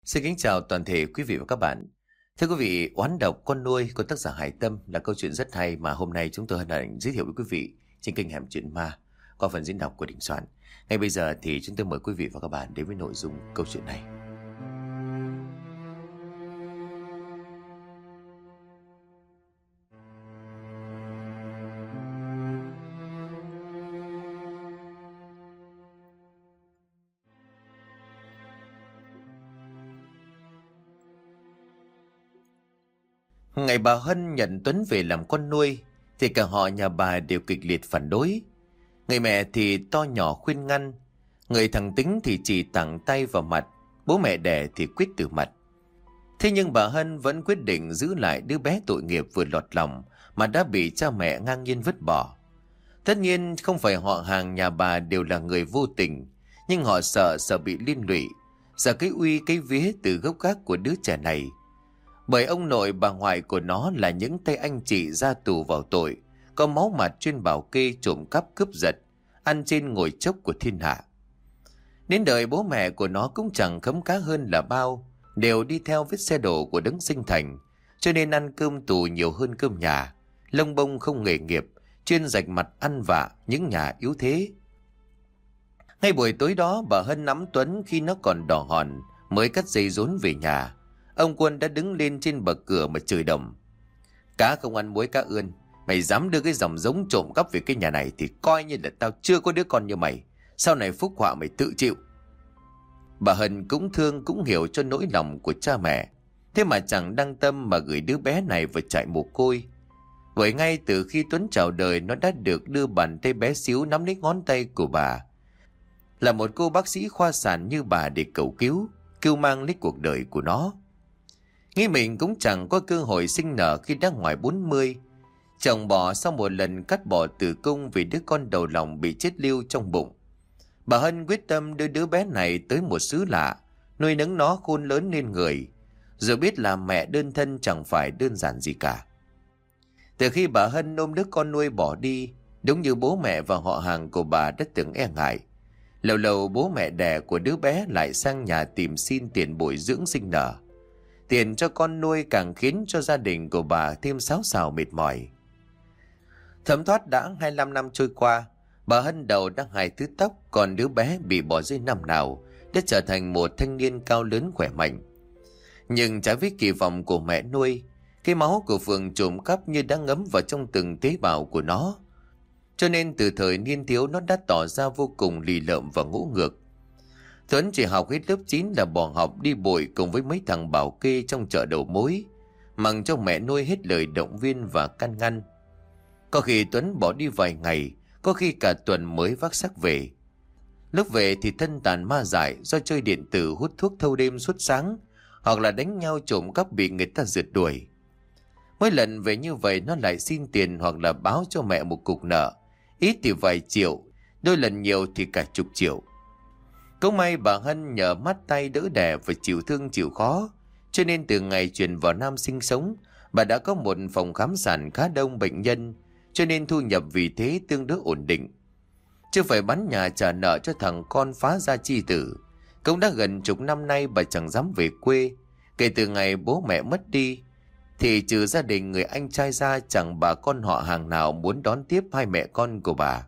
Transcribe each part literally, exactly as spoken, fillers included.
Xin kính chào toàn thể quý vị và các bạn. Thưa quý vị, Oán độc con nuôi của tác giả Hải Tâm là câu chuyện rất hay mà hôm nay chúng tôi hân hạnh giới thiệu với quý vị trên kênh Hẻm Chuyện Ma qua phần diễn đọc của Đình Soạn. Ngay bây giờ thì chúng tôi mời quý vị và các bạn đến với nội dung câu chuyện này. Ngày bà Hân nhận Tuấn về làm con nuôi thì cả họ nhà bà đều kịch liệt phản đối. Người mẹ thì to nhỏ khuyên ngăn, người thằng Tính thì chỉ tặng tay vào mặt, bố mẹ đẻ thì quyết từ mặt. Thế nhưng bà Hân vẫn quyết định giữ lại đứa bé tội nghiệp vừa lọt lòng mà đã bị cha mẹ ngang nhiên vứt bỏ. Tất nhiên không phải họ hàng nhà bà đều là người vô tình, nhưng họ sợ sợ bị liên lụy, sợ cái uy cái vía từ gốc gác của đứa trẻ này. Bởi ông nội bà ngoại của nó là những tay anh chị ra tù vào tội, có máu mặt chuyên bảo kê trộm cắp cướp giật, ăn trên ngồi chốc của thiên hạ. Đến đời bố mẹ của nó cũng chẳng khấm cá hơn là bao, đều đi theo vết xe đổ của đấng sinh thành, cho nên ăn cơm tù nhiều hơn cơm nhà, lông bông không nghề nghiệp, chuyên rạch mặt ăn vạ những nhà yếu thế. Ngay buổi tối đó bà Hân nắm Tuấn khi nó còn đỏ hòn mới cắt dây rốn về nhà. Ông Quân đã đứng lên trên bậc cửa mà chửi đồng: "Cá không ăn muối cá ươn, mày dám đưa cái dòng giống trộm cắp về cái nhà này thì coi như là tao chưa có đứa con như mày, sau này phúc họa mày tự chịu." Bà Hân cũng thương cũng hiểu cho nỗi lòng của cha mẹ, thế mà chẳng đăng tâm mà gửi đứa bé này vào trại mồ côi. Bởi ngay từ khi Tuấn chào đời, nó đã được đưa bàn tay bé xíu nắm lấy ngón tay của bà, là một cô bác sĩ khoa sản như bà để cầu cứu, kêu mang lấy cuộc đời của nó. Nghĩ mình cũng chẳng có cơ hội sinh nở khi đã ngoài bốn mươi. Chồng bỏ sau một lần cắt bỏ tử cung vì đứa con đầu lòng bị chết lưu trong bụng. Bà Hân quyết tâm đưa đứa bé này tới một xứ lạ, nuôi nấng nó khôn lớn nên người, rồi biết là mẹ đơn thân chẳng phải đơn giản gì cả. Từ khi bà Hân ôm đứa con nuôi bỏ đi, đúng như bố mẹ và họ hàng của bà đã từng e ngại, lâu lâu bố mẹ đẻ của đứa bé lại sang nhà tìm xin tiền bồi dưỡng sinh nở. Tiền cho con nuôi càng khiến cho gia đình của bà thêm xáo xào mệt mỏi. Thấm thoát đã hai mươi lăm năm trôi qua, bà Hân đầu đang hai thứ tóc, còn đứa bé bị bỏ rơi năm nào đã trở thành một thanh niên cao lớn khỏe mạnh. Nhưng trái với kỳ vọng của mẹ nuôi, cái máu của Phượng trộm cắp như đã ngấm vào trong từng tế bào của nó. Cho nên từ thời niên thiếu nó đã tỏ ra vô cùng lì lợm và ngỗ ngược. Tuấn chỉ học hết lớp chín là bỏ học đi bội cùng với mấy thằng bảo kê trong chợ đầu mối, mặc cho mẹ nuôi hết lời động viên và can ngăn. Có khi Tuấn bỏ đi vài ngày, có khi cả tuần mới vác xác về. Lúc về thì thân tàn ma dại do chơi điện tử, hút thuốc thâu đêm suốt sáng, hoặc là đánh nhau trộm cắp bị người ta rượt đuổi. Mỗi lần về như vậy nó lại xin tiền hoặc là báo cho mẹ một cục nợ, ít thì vài triệu, đôi lần nhiều thì cả chục triệu. Cũng may bà Hân nhờ mắt tay đỡ đẻ và chịu thương chịu khó, cho nên từ ngày chuyển vào Nam sinh sống, bà đã có một phòng khám sản khá đông bệnh nhân, cho nên thu nhập vì thế tương đối ổn định. Chưa phải bán nhà trả nợ cho thằng con phá gia chi tử, cũng đã gần chục năm nay bà chẳng dám về quê. Kể từ ngày bố mẹ mất đi, thì trừ gia đình người anh trai ra chẳng bà con họ hàng nào muốn đón tiếp hai mẹ con của bà.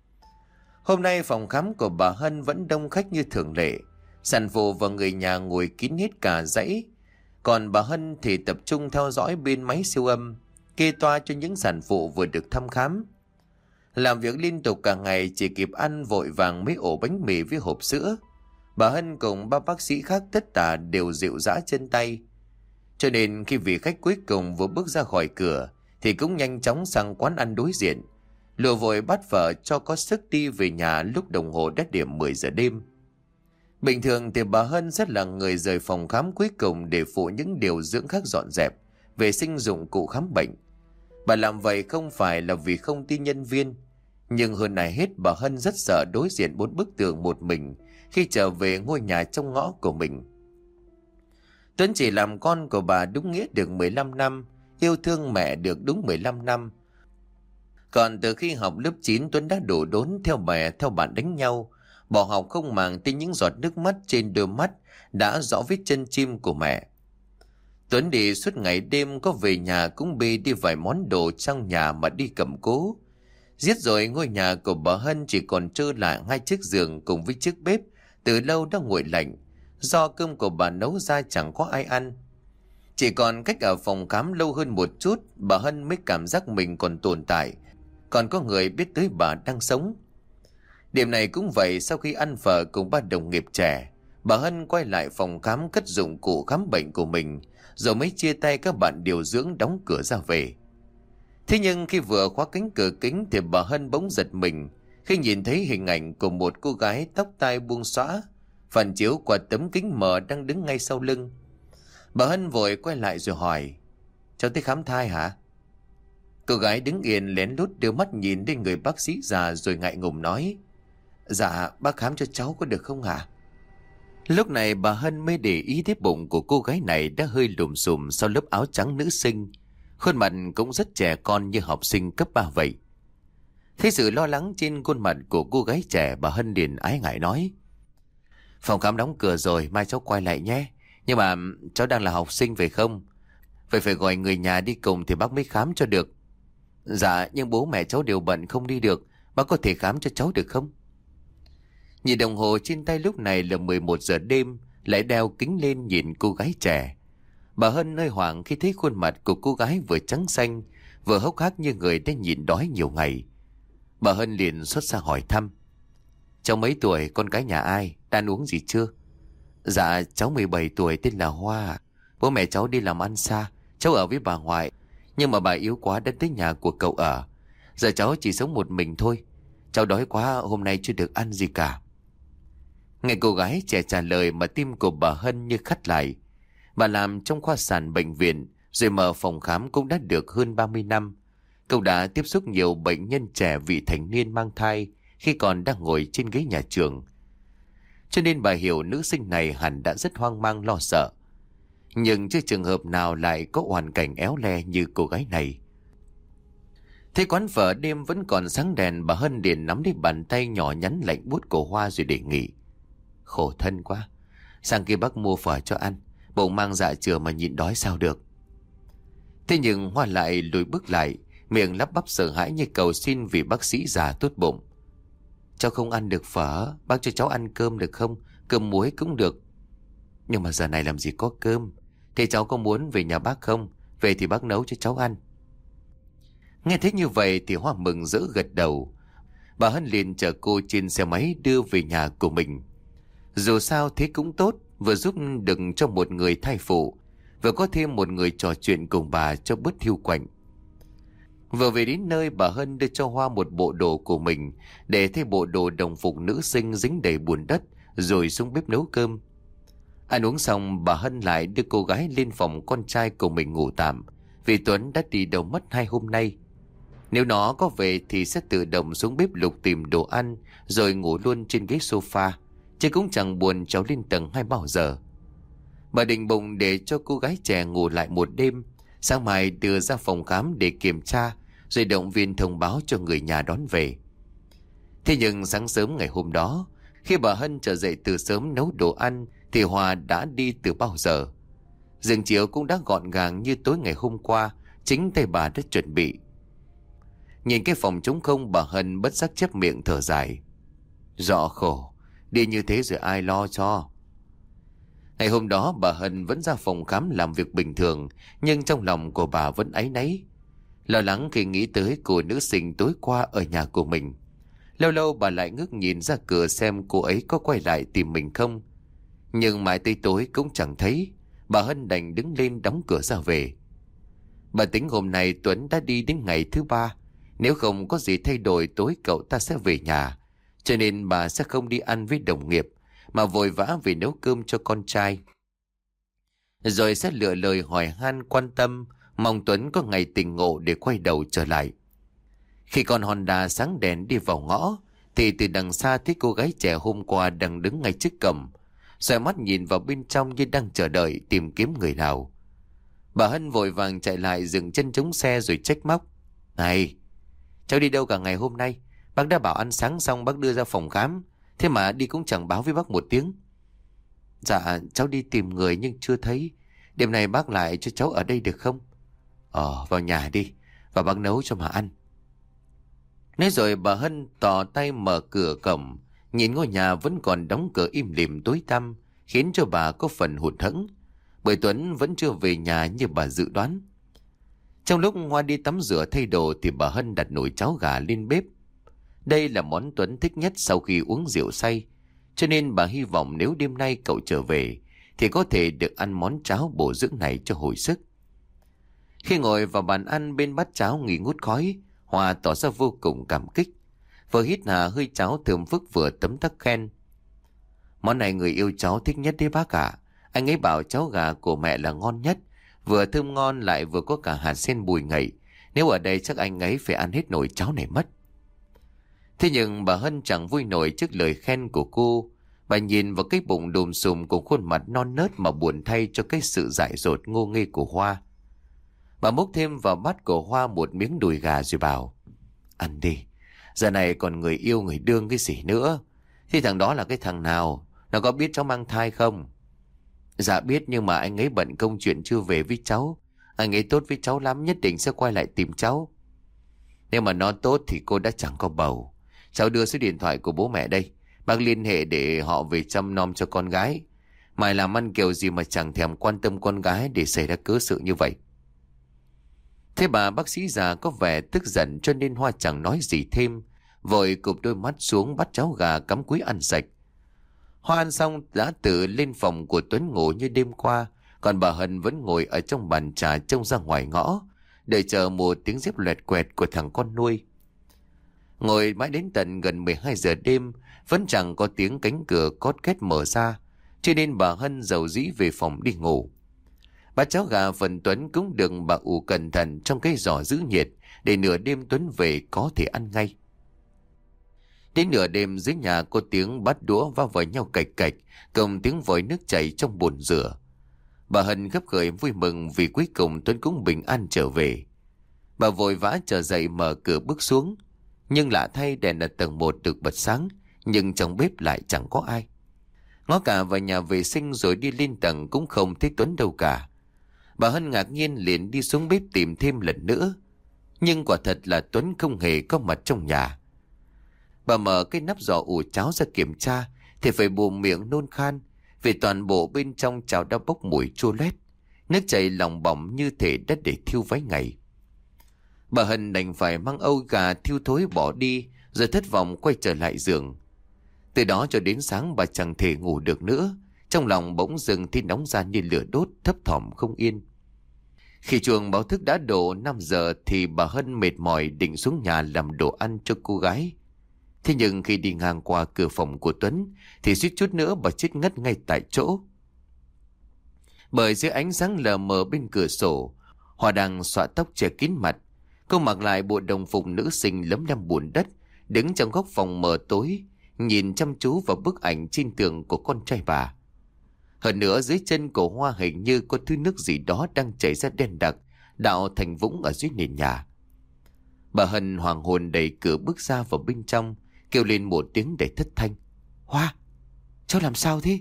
Hôm nay phòng khám của bà Hân vẫn đông khách như thường lệ, sản phụ và người nhà ngồi kín hết cả dãy. Còn bà Hân thì tập trung theo dõi bên máy siêu âm, kê toa cho những sản phụ vừa được thăm khám. Làm việc liên tục cả ngày, chỉ kịp ăn vội vàng mấy ổ bánh mì với hộp sữa. Bà Hân cùng ba bác sĩ khác tất cả đều rệu rã chân tay. Cho nên khi vị khách cuối cùng vừa bước ra khỏi cửa thì cũng nhanh chóng sang quán ăn đối diện, lùa vội bắt vợ cho có sức đi về nhà lúc đồng hồ đã điểm mười giờ đêm. Bình thường thì bà Hân rất là người rời phòng khám cuối cùng để phụ những điều dưỡng khác dọn dẹp, vệ sinh dụng cụ khám bệnh. Bà làm vậy không phải là vì không tin nhân viên, nhưng hơn này hết bà Hân rất sợ đối diện bốn bức tường một mình khi trở về ngôi nhà trong ngõ của mình. Tuấn chỉ làm con của bà đúng nghĩa được mười lăm năm, yêu thương mẹ được đúng mười lăm năm. Còn từ khi học lớp chín, Tuấn đã đổ đốn theo bè theo bạn đánh nhau, bỏ học không màng tới những giọt nước mắt trên đôi mắt đã rõ vết chân chim của mẹ. Tuấn đi suốt ngày đêm, có về nhà cũng bê đi vài món đồ trong nhà mà đi cầm cố. Giết rồi ngôi nhà của bà Hân chỉ còn trơ lại hai chiếc giường cùng với chiếc bếp từ lâu đã nguội lạnh, do cơm của bà nấu ra chẳng có ai ăn. Chỉ còn cách ở phòng khám lâu hơn một chút, bà Hân mới cảm giác mình còn tồn tại, còn có người biết tới bà đang sống. Điểm này cũng vậy, sau khi ăn phở cùng ba đồng nghiệp trẻ, bà Hân quay lại phòng khám cất dụng cụ khám bệnh của mình, rồi mới chia tay các bạn điều dưỡng đóng cửa ra về. Thế nhưng khi vừa khóa cánh cửa kính thì bà Hân bỗng giật mình khi nhìn thấy hình ảnh của một cô gái tóc tai buông xõa, phản chiếu qua tấm kính mờ đang đứng ngay sau lưng. Bà Hân vội quay lại rồi hỏi: "Cháu tới khám thai hả?" Cô gái đứng yên lén lút đưa mắt nhìn đến người bác sĩ già rồi ngại ngùng nói: "Dạ, bác khám cho cháu có được không hả?" Lúc này bà Hân mới để ý thấy bụng của cô gái này đã hơi lùm xùm sau lớp áo trắng nữ sinh. Khuôn mặt cũng rất trẻ con như học sinh cấp ba vậy. Thấy sự lo lắng trên khuôn mặt của cô gái trẻ, bà Hân liền ái ngại nói: "Phòng khám đóng cửa rồi, mai cháu quay lại nhé. Nhưng mà cháu đang là học sinh phải không? Vậy phải gọi người nhà đi cùng thì bác mới khám cho được." "Dạ, nhưng bố mẹ cháu đều bận không đi được. Bác có thể khám cho cháu được không?" Nhìn đồng hồ trên tay lúc này là mười một giờ đêm, lại đeo kính lên nhìn cô gái trẻ. Bà Hân hơi hoảng khi thấy khuôn mặt của cô gái vừa trắng xanh, vừa hốc hác như người đã nhịn đói nhiều ngày. Bà Hân liền xuất ra hỏi thăm: "Cháu mấy tuổi, con cái nhà ai, đã ăn uống gì chưa?" "Dạ, cháu mười bảy tuổi, tên là Hoa. Bố mẹ cháu đi làm ăn xa, cháu ở với bà ngoại. Nhưng mà bà yếu quá đã tới nhà của cậu ở. Giờ cháu chỉ sống một mình thôi. Cháu đói quá, hôm nay chưa được ăn gì cả." Nghe cô gái trẻ trả lời mà tim của bà Hân như khắt lại. Bà làm trong khoa sản bệnh viện, rồi mở phòng khám cũng đã được hơn ba mươi năm. Cậu đã tiếp xúc nhiều bệnh nhân trẻ vị thành niên mang thai khi còn đang ngồi trên ghế nhà trường. Cho nên bà hiểu nữ sinh này hẳn đã rất hoang mang lo sợ. Nhưng chưa trường hợp nào lại có hoàn cảnh éo le như cô gái này. Thấy quán phở đêm vẫn còn sáng đèn, bà Hân liền nắm lấy bàn tay nhỏ nhắn lạnh buốt của Hoa rồi đề nghị: "Khổ thân quá, sang kia bác mua phở cho ăn, bụng mang dạ chửa mà nhịn đói sao được." Thế nhưng Hoa lại lùi bước lại, miệng lắp bắp sợ hãi như cầu xin vì bác sĩ già tốt bụng: "Cháu không ăn được phở, bác cho cháu ăn cơm được không? Cơm muối cũng được." "Nhưng mà giờ này làm gì có cơm. Thế cháu có muốn về nhà bác không? Về thì bác nấu cho cháu ăn." Nghe thấy như vậy thì Hoa mừng rỡ gật đầu. Bà Hân liền chở cô trên xe máy đưa về nhà của mình. Dù sao thế cũng tốt, vừa giúp được cho một người thai phụ, vừa có thêm một người trò chuyện cùng bà cho bớt hiu quạnh. Vừa về đến nơi, bà Hân đưa cho Hoa một bộ đồ của mình để thay bộ đồ đồng phục nữ sinh dính đầy bùn đất, rồi xuống bếp nấu cơm. Ăn uống xong, bà Hân lại đưa cô gái lên phòng con trai của mình ngủ tạm, vì Tuấn đã đi đâu mất hai hôm nay. Nếu nó có về thì sẽ tự động xuống bếp lục tìm đồ ăn, rồi ngủ luôn trên ghế sofa, chứ cũng chẳng buồn cháu lên tầng hai bao giờ. Bà định bụng để cho cô gái trẻ ngủ lại một đêm, sáng mai đưa ra phòng khám để kiểm tra, rồi động viên thông báo cho người nhà đón về. Thế nhưng sáng sớm ngày hôm đó, khi bà Hân trở dậy từ sớm nấu đồ ăn, thì Hòa đã đi từ bao giờ. Giường chiếu cũng đã gọn gàng như tối ngày hôm qua, chính tay bà đã chuẩn bị. Nhìn cái phòng trống không, bà Hân bất giác chép miệng thở dài: "Rõ khổ, đi như thế rồi ai lo cho." Ngày hôm đó bà Hân vẫn ra phòng khám làm việc bình thường, nhưng trong lòng của bà vẫn áy náy, lo lắng khi nghĩ tới cô nữ sinh tối qua ở nhà của mình. Lâu lâu bà lại ngước nhìn ra cửa xem cô ấy có quay lại tìm mình không. Nhưng mãi tới tối cũng chẳng thấy. Bà Hân đành đứng lên đóng cửa ra về. Bà tính hôm nay Tuấn đã đi đến ngày thứ ba, nếu không có gì thay đổi tối cậu ta sẽ về nhà. Cho nên bà sẽ không đi ăn với đồng nghiệp, mà vội vã về nấu cơm cho con trai. Rồi sẽ lựa lời hỏi han quan tâm, mong Tuấn có ngày tỉnh ngộ để quay đầu trở lại. Khi con Honda sáng đèn đi vào ngõ, thì từ đằng xa thấy cô gái trẻ hôm qua đang đứng ngay trước cổng, xoay mắt nhìn vào bên trong như đang chờ đợi tìm kiếm người nào. Bà Hân vội vàng chạy lại dừng chân chống xe rồi trách móc: "Này, cháu đi đâu cả ngày hôm nay? Bác đã bảo ăn sáng xong bác đưa ra phòng khám, Thế mà đi cũng chẳng báo với bác một tiếng. Dạ cháu đi tìm người nhưng chưa thấy. Đêm nay bác lại cho cháu ở đây được không? Ờ vào nhà đi, và bác nấu cho mà ăn. Nói rồi bà Hân tỏ tay mở cửa cổng. Nhìn ngôi nhà vẫn còn đóng cửa im lìm tối tăm, khiến cho bà có phần hụt hẫng, bởi Tuấn vẫn chưa về nhà như bà dự đoán. Trong lúc Hoa đi tắm rửa thay đồ thì bà Hân đặt nồi cháo gà lên bếp. Đây là món Tuấn thích nhất sau khi uống rượu say, cho nên bà hy vọng nếu đêm nay cậu trở về thì có thể được ăn món cháo bổ dưỡng này cho hồi sức. Khi ngồi vào bàn ăn bên bát cháo nghi ngút khói, Hoa tỏ ra vô cùng cảm kích. Vừa hít hà hơi cháo thơm phức vừa tấm tắc khen: Món này người yêu cháu thích nhất đấy bác ạ. Anh ấy bảo cháo gà của mẹ là ngon nhất, vừa thơm ngon lại vừa có cả hạt sen bùi ngậy. Nếu ở đây chắc anh ấy phải ăn hết nồi cháo này mất. Thế nhưng bà Hân chẳng vui nổi trước lời khen của cô. Bà nhìn vào cái bụng đùm xùm của khuôn mặt non nớt mà buồn thay cho cái sự dại dột ngô nghê của Hoa. Bà múc thêm vào bát của Hoa một miếng đùi gà rồi bảo: Ăn đi, giờ này còn người yêu người đương cái gì nữa. Thì thằng đó là cái thằng nào? Nó có biết cháu mang thai không? Dạ biết, nhưng mà anh ấy bận công chuyện chưa về với cháu. Anh ấy tốt với cháu lắm, nhất định sẽ quay lại tìm cháu. Nếu mà nó tốt thì cô đã chẳng có bầu. Cháu đưa số điện thoại của bố mẹ đây, bác liên hệ để họ về chăm nom cho con gái. Mày làm ăn kiểu gì mà chẳng thèm quan tâm con gái để xảy ra cớ sự như vậy. Thế bà bác sĩ già có vẻ tức giận cho nên Hoa chẳng nói gì thêm, vội cụp đôi mắt xuống bắt cháo gà cắm cúi ăn sạch. Hoa ăn xong đã tự lên phòng của Tuấn ngủ như đêm qua, còn bà Hân vẫn ngồi ở trong bàn trà trông ra ngoài ngõ, đợi chờ một tiếng dép loẹt quẹt của thằng con nuôi. Ngồi mãi đến tận gần mười hai giờ đêm, vẫn chẳng có tiếng cánh cửa cót két mở ra, cho nên bà Hân dầu dĩ về phòng đi ngủ. Bát cháo gà phần Tuấn cũng được bà ủ cẩn thận trong cái giỏ giữ nhiệt, để nửa đêm Tuấn về có thể ăn ngay. Đến nửa đêm dưới nhà có tiếng bát đũa va vào nhau cạch cạch, cùng tiếng vòi nước chảy trong bồn rửa. Bà Hân gấp gợi vui mừng vì cuối cùng Tuấn cũng bình an trở về. Bà vội vã trở dậy mở cửa bước xuống, nhưng lạ thay đèn ở tầng một được bật sáng, nhưng trong bếp lại chẳng có ai. Ngó cả vào nhà vệ sinh rồi đi lên tầng cũng không thấy Tuấn đâu cả. Bà Hân ngạc nhiên liền đi xuống bếp tìm thêm lần nữa, nhưng quả thật là Tuấn không hề có mặt trong nhà. Bà mở cái nắp giỏ ủ cháo ra kiểm tra thì phải bùm miệng nôn khan, vì toàn bộ bên trong cháo đã bốc mùi chua loét, nước chảy lòng bỏng như thể đất để thiêu vái ngày. Bà Hân đành phải mang âu gà thiêu thối bỏ đi, rồi thất vọng quay trở lại giường. Từ đó cho đến sáng bà chẳng thể ngủ được nữa, trong lòng bỗng dưng thì nóng ra như lửa đốt, thấp thỏm không yên. Khi chuông báo thức đã đổ năm giờ thì bà Hân mệt mỏi định xuống nhà làm đồ ăn cho cô gái. Thế nhưng khi đi ngang qua cửa phòng của Tuấn thì suýt chút nữa bà chết ngất ngay tại chỗ. Bởi dưới ánh sáng lờ mờ bên cửa sổ, Hoa đang xõa tóc che kín mặt. Cô mặc lại bộ đồng phục nữ sinh lấm lem bùn đất, đứng trong góc phòng mờ tối, nhìn chăm chú vào bức ảnh trên tường của con trai bà. Hơn nữa dưới chân của Hoa hình như có thứ nước gì đó đang chảy ra đen đặc, đạo thành vũng ở dưới nền nhà. Bà Hân hoàng hồn đẩy cửa bước ra vào bên trong, kêu lên một tiếng để thất thanh: Hoa, cháu làm sao thế?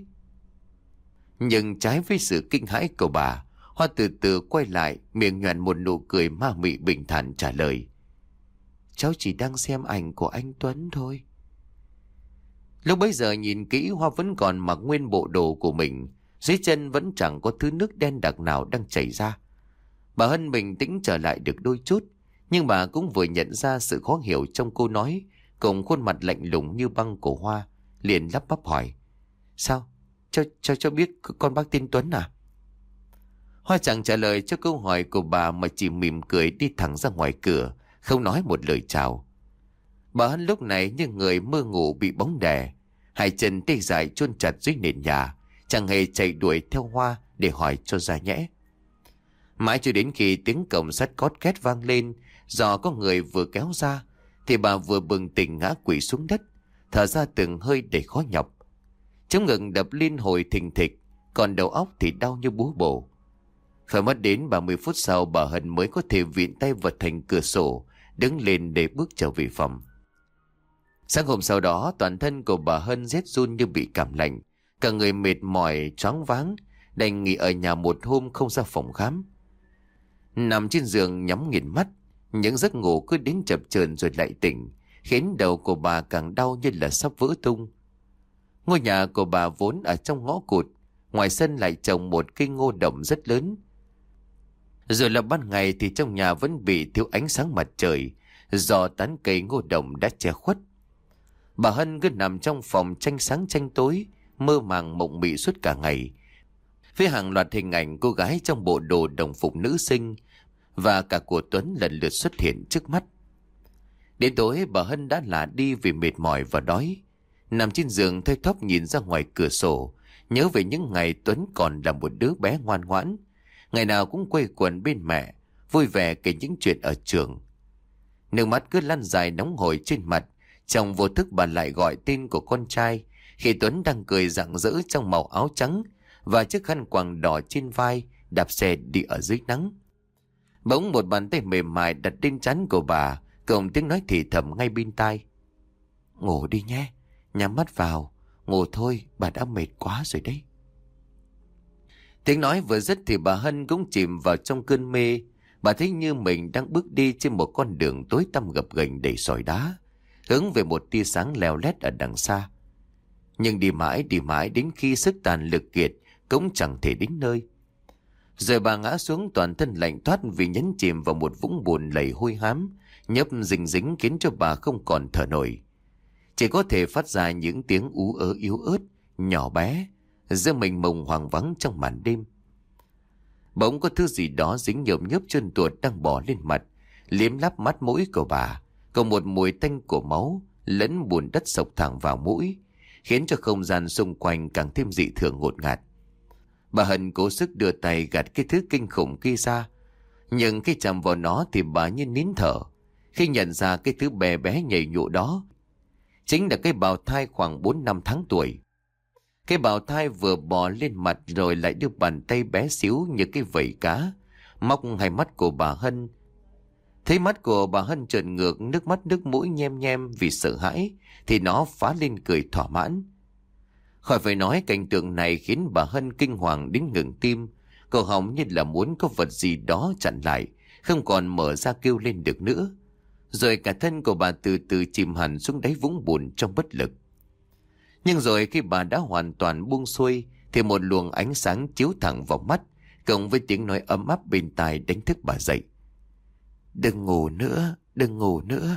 Nhưng trái với sự kinh hãi của bà, Hoa từ từ quay lại, miệng nhoẻn một nụ cười ma mị bình thản trả lời: Cháu chỉ đang xem ảnh của anh Tuấn thôi. Lúc bấy giờ nhìn kỹ, Hoa vẫn còn mặc nguyên bộ đồ của mình, dưới chân vẫn chẳng có thứ nước đen đặc nào đang chảy ra. Bà Hân bình tĩnh trở lại được đôi chút, nhưng bà cũng vừa nhận ra sự khó hiểu trong câu nói, cùng khuôn mặt lạnh lùng như băng của Hoa, liền lắp bắp hỏi: Sao? Cho, cho, cho biết con bác tên Tuấn à? Hoa chẳng trả lời cho câu hỏi của bà mà chỉ mỉm cười đi thẳng ra ngoài cửa, không nói một lời chào. Bà Hân lúc này như người mơ ngủ bị bóng đè, hai chân tê dại chôn chặt dưới nền nhà, chẳng hề chạy đuổi theo Hoa để hỏi cho ra nhẽ. Mãi cho đến khi tiếng cổng sắt cót két vang lên, do có người vừa kéo ra, thì bà vừa bừng tỉnh ngã quỵ xuống đất, thở ra từng hơi để khó nhọc. Chống ngực đập liên hồi thình thịch, còn đầu óc thì đau như búa bổ. Phải mất đến ba mươi phút sau bà Hân mới có thể vịn tay vật thành cửa sổ, đứng lên để bước trở về phòng. Sáng hôm sau đó, toàn thân của bà Hân rét run như bị cảm lạnh, cả người mệt mỏi choáng váng, đành nghỉ ở nhà một hôm không ra phòng khám. Nằm trên giường nhắm nghiền mắt, những giấc ngủ cứ đến chập chờn rồi lại tỉnh, khiến đầu của bà càng đau như là sắp vỡ tung. Ngôi nhà của bà vốn ở trong ngõ cụt, ngoài sân lại trồng một cây ngô đồng rất lớn. Rồi là ban ngày thì trong nhà vẫn bị thiếu ánh sáng mặt trời, do tán cây ngô đồng đã che khuất. Bà Hân cứ nằm trong phòng tranh sáng tranh tối, mơ màng mộng mị suốt cả ngày, với hàng loạt hình ảnh cô gái trong bộ đồ đồng phục nữ sinh và cả của Tuấn lần lượt xuất hiện trước mắt. Đến tối bà Hân đã lả đi vì mệt mỏi và đói. Nằm trên giường thoi thóp nhìn ra ngoài cửa sổ, nhớ về những ngày Tuấn còn là một đứa bé ngoan ngoãn, ngày nào cũng quây quần bên mẹ, vui vẻ kể những chuyện ở trường. Nước mắt cứ lăn dài nóng hổi trên mặt. Trong vô thức bà lại gọi tên của con trai khi Tuấn đang cười rạng rỡ trong màu áo trắng và chiếc khăn quàng đỏ trên vai, đạp xe đi ở dưới nắng. Bỗng một bàn tay mềm mại đặt lên trán của bà, cùng tiếng nói thì thầm ngay bên tai: "Ngủ đi nhé, nhắm mắt vào, ngủ thôi, bà đã mệt quá rồi đấy." Tiếng nói vừa dứt thì bà Hân cũng chìm vào trong cơn mê. Bà thấy như mình đang bước đi trên một con đường tối tăm gập ghềnh đầy sỏi đá, hướng về một tia sáng leo lét ở đằng xa. Nhưng đi mãi đi mãi đến khi sức tàn lực kiệt cũng chẳng thể đến nơi. Rồi bà ngã xuống toàn thân lạnh toát vì nhấn chìm vào một vũng bùn lầy hôi hám, nhấp dính dính khiến cho bà không còn thở nổi. Chỉ có thể phát ra những tiếng ú ớ yếu ớt, nhỏ bé, giữa mình mông hoang vắng trong màn đêm. Bỗng có thứ gì đó dính nhợm nhớp chân tuột đang bò lên mặt, liếm láp mắt mũi của bà, còn một mùi tanh của máu lẫn bùn đất sộc thẳng vào mũi, khiến cho không gian xung quanh càng thêm dị thường ngột ngạt. Bà Hân cố sức đưa tay gạt cái thứ kinh khủng kia ra, nhưng khi chạm vào nó thì bà như nín thở khi nhận ra cái thứ bé bé nhầy nhụa đó chính là cái bào thai khoảng bốn năm tháng tuổi. Cái bào thai vừa bò lên mặt rồi lại đưa bàn tay bé xíu như cái vẩy cá móc hai mắt của bà Hân. Thấy mắt của bà Hân trợn ngược, nước mắt nước mũi nhem nhem vì sợ hãi, thì nó phá lên cười thỏa mãn. Khỏi phải nói, cảnh tượng này khiến bà Hân kinh hoàng đến ngừng tim, cổ họng như là muốn có vật gì đó chặn lại, không còn mở ra kêu lên được nữa. Rồi cả thân của bà từ từ chìm hẳn xuống đáy vũng bùn trong bất lực. Nhưng rồi khi bà đã hoàn toàn buông xuôi thì một luồng ánh sáng chiếu thẳng vào mắt, cộng với tiếng nói ấm áp bên tai đánh thức bà dậy. "Đừng ngủ nữa, đừng ngủ nữa."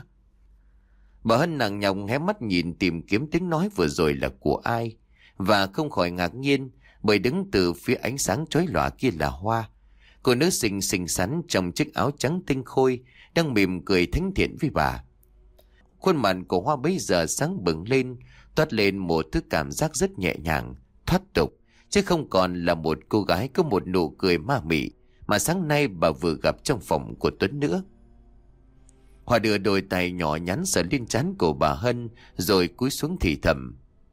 Bà Hân nặng nhọc hé mắt nhìn tìm kiếm tiếng nói vừa rồi là của ai, và không khỏi ngạc nhiên bởi đứng từ phía ánh sáng chói lòa kia là Hoa, cô nữ xinh xinh xắn trong chiếc áo trắng tinh khôi đang mỉm cười thánh thiện với bà. Khuôn mặt của Hoa bấy giờ sáng bừng lên, toát lên một thứ cảm giác rất nhẹ nhàng, thoát tục, chứ không còn là một cô gái có một nụ cười ma mị mà sáng nay bà vừa gặp trong phòng của Tuấn nữa. Hoa đưa đôi tay nhỏ nhắn sờ lên trán của bà Hân rồi cúi xuống thì thầm: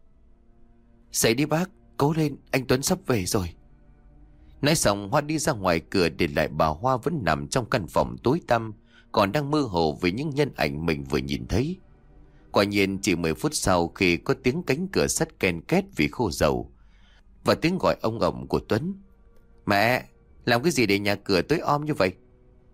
"Dậy đi bác, cố lên, anh Tuấn sắp về rồi." Nói xong Hoa đi ra ngoài cửa, để lại bà Hoa vẫn nằm trong căn phòng tối tăm, còn đang mơ hồ với những nhân ảnh mình vừa nhìn thấy. Quả nhiên chỉ mười phút sau, khi có tiếng cánh cửa sắt ken két vì khô dầu và tiếng gọi ông ổng của Tuấn: "Mẹ, làm cái gì để nhà cửa tối om như vậy?"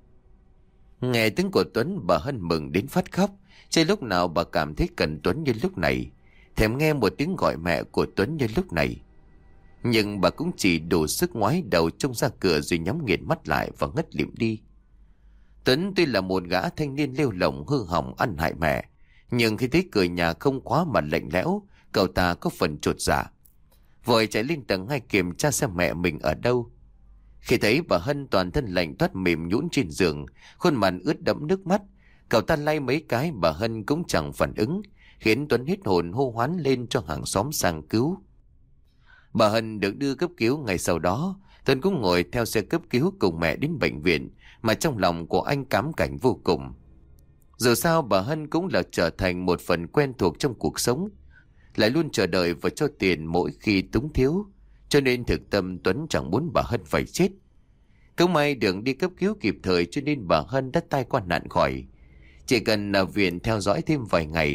Nghe tiếng của Tuấn, bà Hân mừng đến phát khóc. Chứ lúc nào bà cảm thấy cần Tuấn như lúc này, thèm nghe một tiếng gọi mẹ của Tuấn như lúc này. Nhưng bà cũng chỉ đủ sức ngoái đầu trông ra cửa rồi nhắm nghiền mắt lại và ngất lịm đi. Tuấn tuy là một gã thanh niên lêu lỏng hư hỏng ăn hại mẹ, nhưng khi thấy cửa nhà không khóa mà lạnh lẽo, cậu ta có phần chột dạ, vội chạy lên tầng hai kiểm tra xem mẹ mình ở đâu. Khi thấy bà Hân toàn thân lạnh toát mềm nhũn trên giường, khuôn mặt ướt đẫm nước mắt, cậu ta lay mấy cái bà Hân cũng chẳng phản ứng, khiến Tuấn hết hồn hô hoán lên cho hàng xóm sang cứu. Bà Hân được đưa cấp cứu. Ngày sau đó, Tuấn cũng ngồi theo xe cấp cứu cùng mẹ đến bệnh viện, mà trong lòng của anh cám cảnh vô cùng. Dù sao bà Hân cũng là trở thành một phần quen thuộc trong cuộc sống, lại luôn chờ đợi và cho tiền mỗi khi túng thiếu, cho nên thực tâm Tuấn chẳng muốn bà Hân phải chết. Cũng may đường đi cấp cứu kịp thời, cho nên bà Hân đã tai qua nạn khỏi. Chỉ cần ở viện theo dõi thêm vài ngày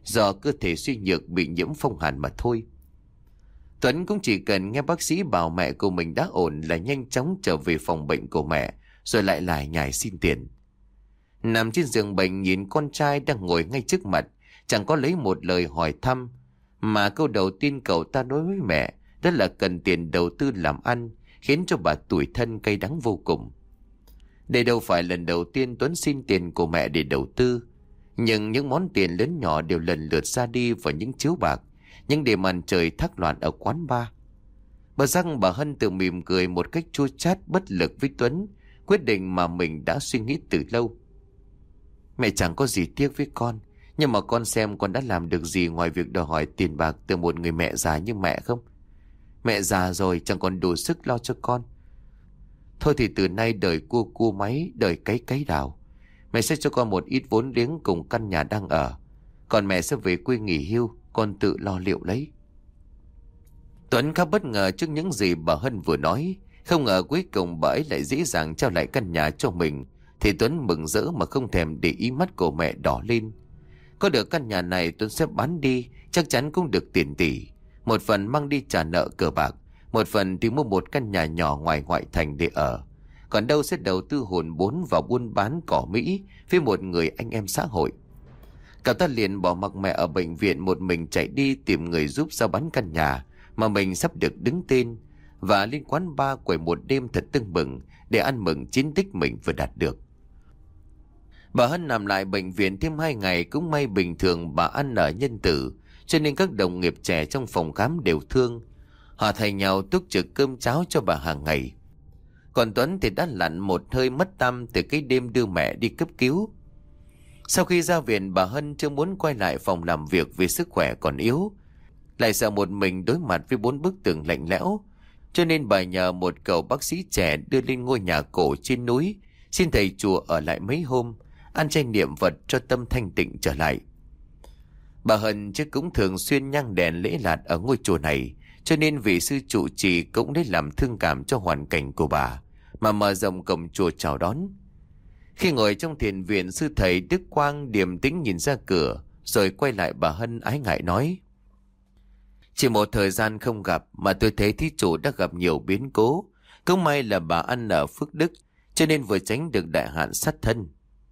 do cơ thể suy nhược bị nhiễm phong hàn mà thôi. Tuấn cũng chỉ cần nghe bác sĩ bảo mẹ của mình đã ổn là nhanh chóng trở về phòng bệnh của mẹ, rồi lại lải nhải xin tiền. Nằm trên giường bệnh nhìn con trai đang ngồi ngay trước mặt, chẳng có lấy một lời hỏi thăm, mà câu đầu tiên cậu ta nói với mẹ đó là cần tiền đầu tư làm ăn, khiến cho bà tủi thân cay đắng vô cùng. Đây đâu phải lần đầu tiên Tuấn xin tiền của mẹ để đầu tư, nhưng những món tiền lớn nhỏ đều lần lượt ra đi vào những chiếu bạc, những đêm ăn chơi thác loạn ở quán bar. Bà răng bà Hân tự mỉm cười một cách chua chát bất lực với Tuấn, quyết định mà mình đã suy nghĩ từ lâu. Mẹ chẳng có gì tiếc với con, nhưng mà con xem con đã làm được gì ngoài việc đòi hỏi tiền bạc từ một người mẹ già như mẹ không? Mẹ già rồi chẳng còn đủ sức lo cho con. Thôi thì từ nay đời cua cua máy, đời cấy cấy đào. Mẹ sẽ cho con một ít vốn liếng cùng căn nhà đang ở. Còn mẹ sẽ về quê nghỉ hưu, con tự lo liệu lấy. Tuấn khá bất ngờ trước những gì bà Hân vừa nói. Không ngờ cuối cùng bà ấy lại dễ dàng trao lại căn nhà cho mình. Thì Tuấn mừng rỡ mà không thèm để ý mắt của mẹ đỏ lên. Có được căn nhà này Tuấn sẽ bán đi, chắc chắn cũng được tiền tỷ. Một phần mang đi trả nợ cờ bạc, một phần thì mua một căn nhà nhỏ ngoài ngoại thành để ở. Còn đâu sẽ đầu tư hồn vốn vào buôn bán cỏ Mỹ với một người anh em xã hội. Cậu ta liền bỏ mặc mẹ ở bệnh viện, một mình chạy đi tìm người giúp giao bán căn nhà mà mình sắp được đứng tên, và lên quán bar quẩy một đêm thật tưng bừng để ăn mừng chiến tích mình vừa đạt được. Bà Hân nằm lại bệnh viện thêm hai ngày, cũng may bình thường bà ăn ở nhân tử, cho nên các đồng nghiệp trẻ trong phòng khám đều thương. Họ thay nhau túc trực cơm cháo cho bà hàng ngày. Còn Tuấn thì đã lặn một hơi mất tăm từ cái đêm đưa mẹ đi cấp cứu. Sau khi ra viện, bà Hân chưa muốn quay lại phòng làm việc vì sức khỏe còn yếu, lại sợ một mình đối mặt với bốn bức tường lạnh lẽo, cho nên bà nhờ một cậu bác sĩ trẻ đưa lên ngôi nhà cổ trên núi, xin thầy chùa ở lại mấy hôm, ăn chay niệm Phật cho tâm thanh tịnh trở lại. Bà Hân chứ cũng thường xuyên nhang đèn lễ lạt ở ngôi chùa này, cho nên vị sư trụ trì cũng lấy làm thương cảm cho hoàn cảnh của bà mà mở rộng cổng chùa chào đón. Khi ngồi trong thiền viện, sư thầy Đức Quang điềm tĩnh nhìn ra cửa, rồi quay lại bà Hân ái ngại nói: Chỉ một thời gian không gặp mà tôi thấy thí chủ đã gặp nhiều biến cố. Cũng may là bà ăn ở phước đức, cho nên vừa tránh được đại hạn sát thân.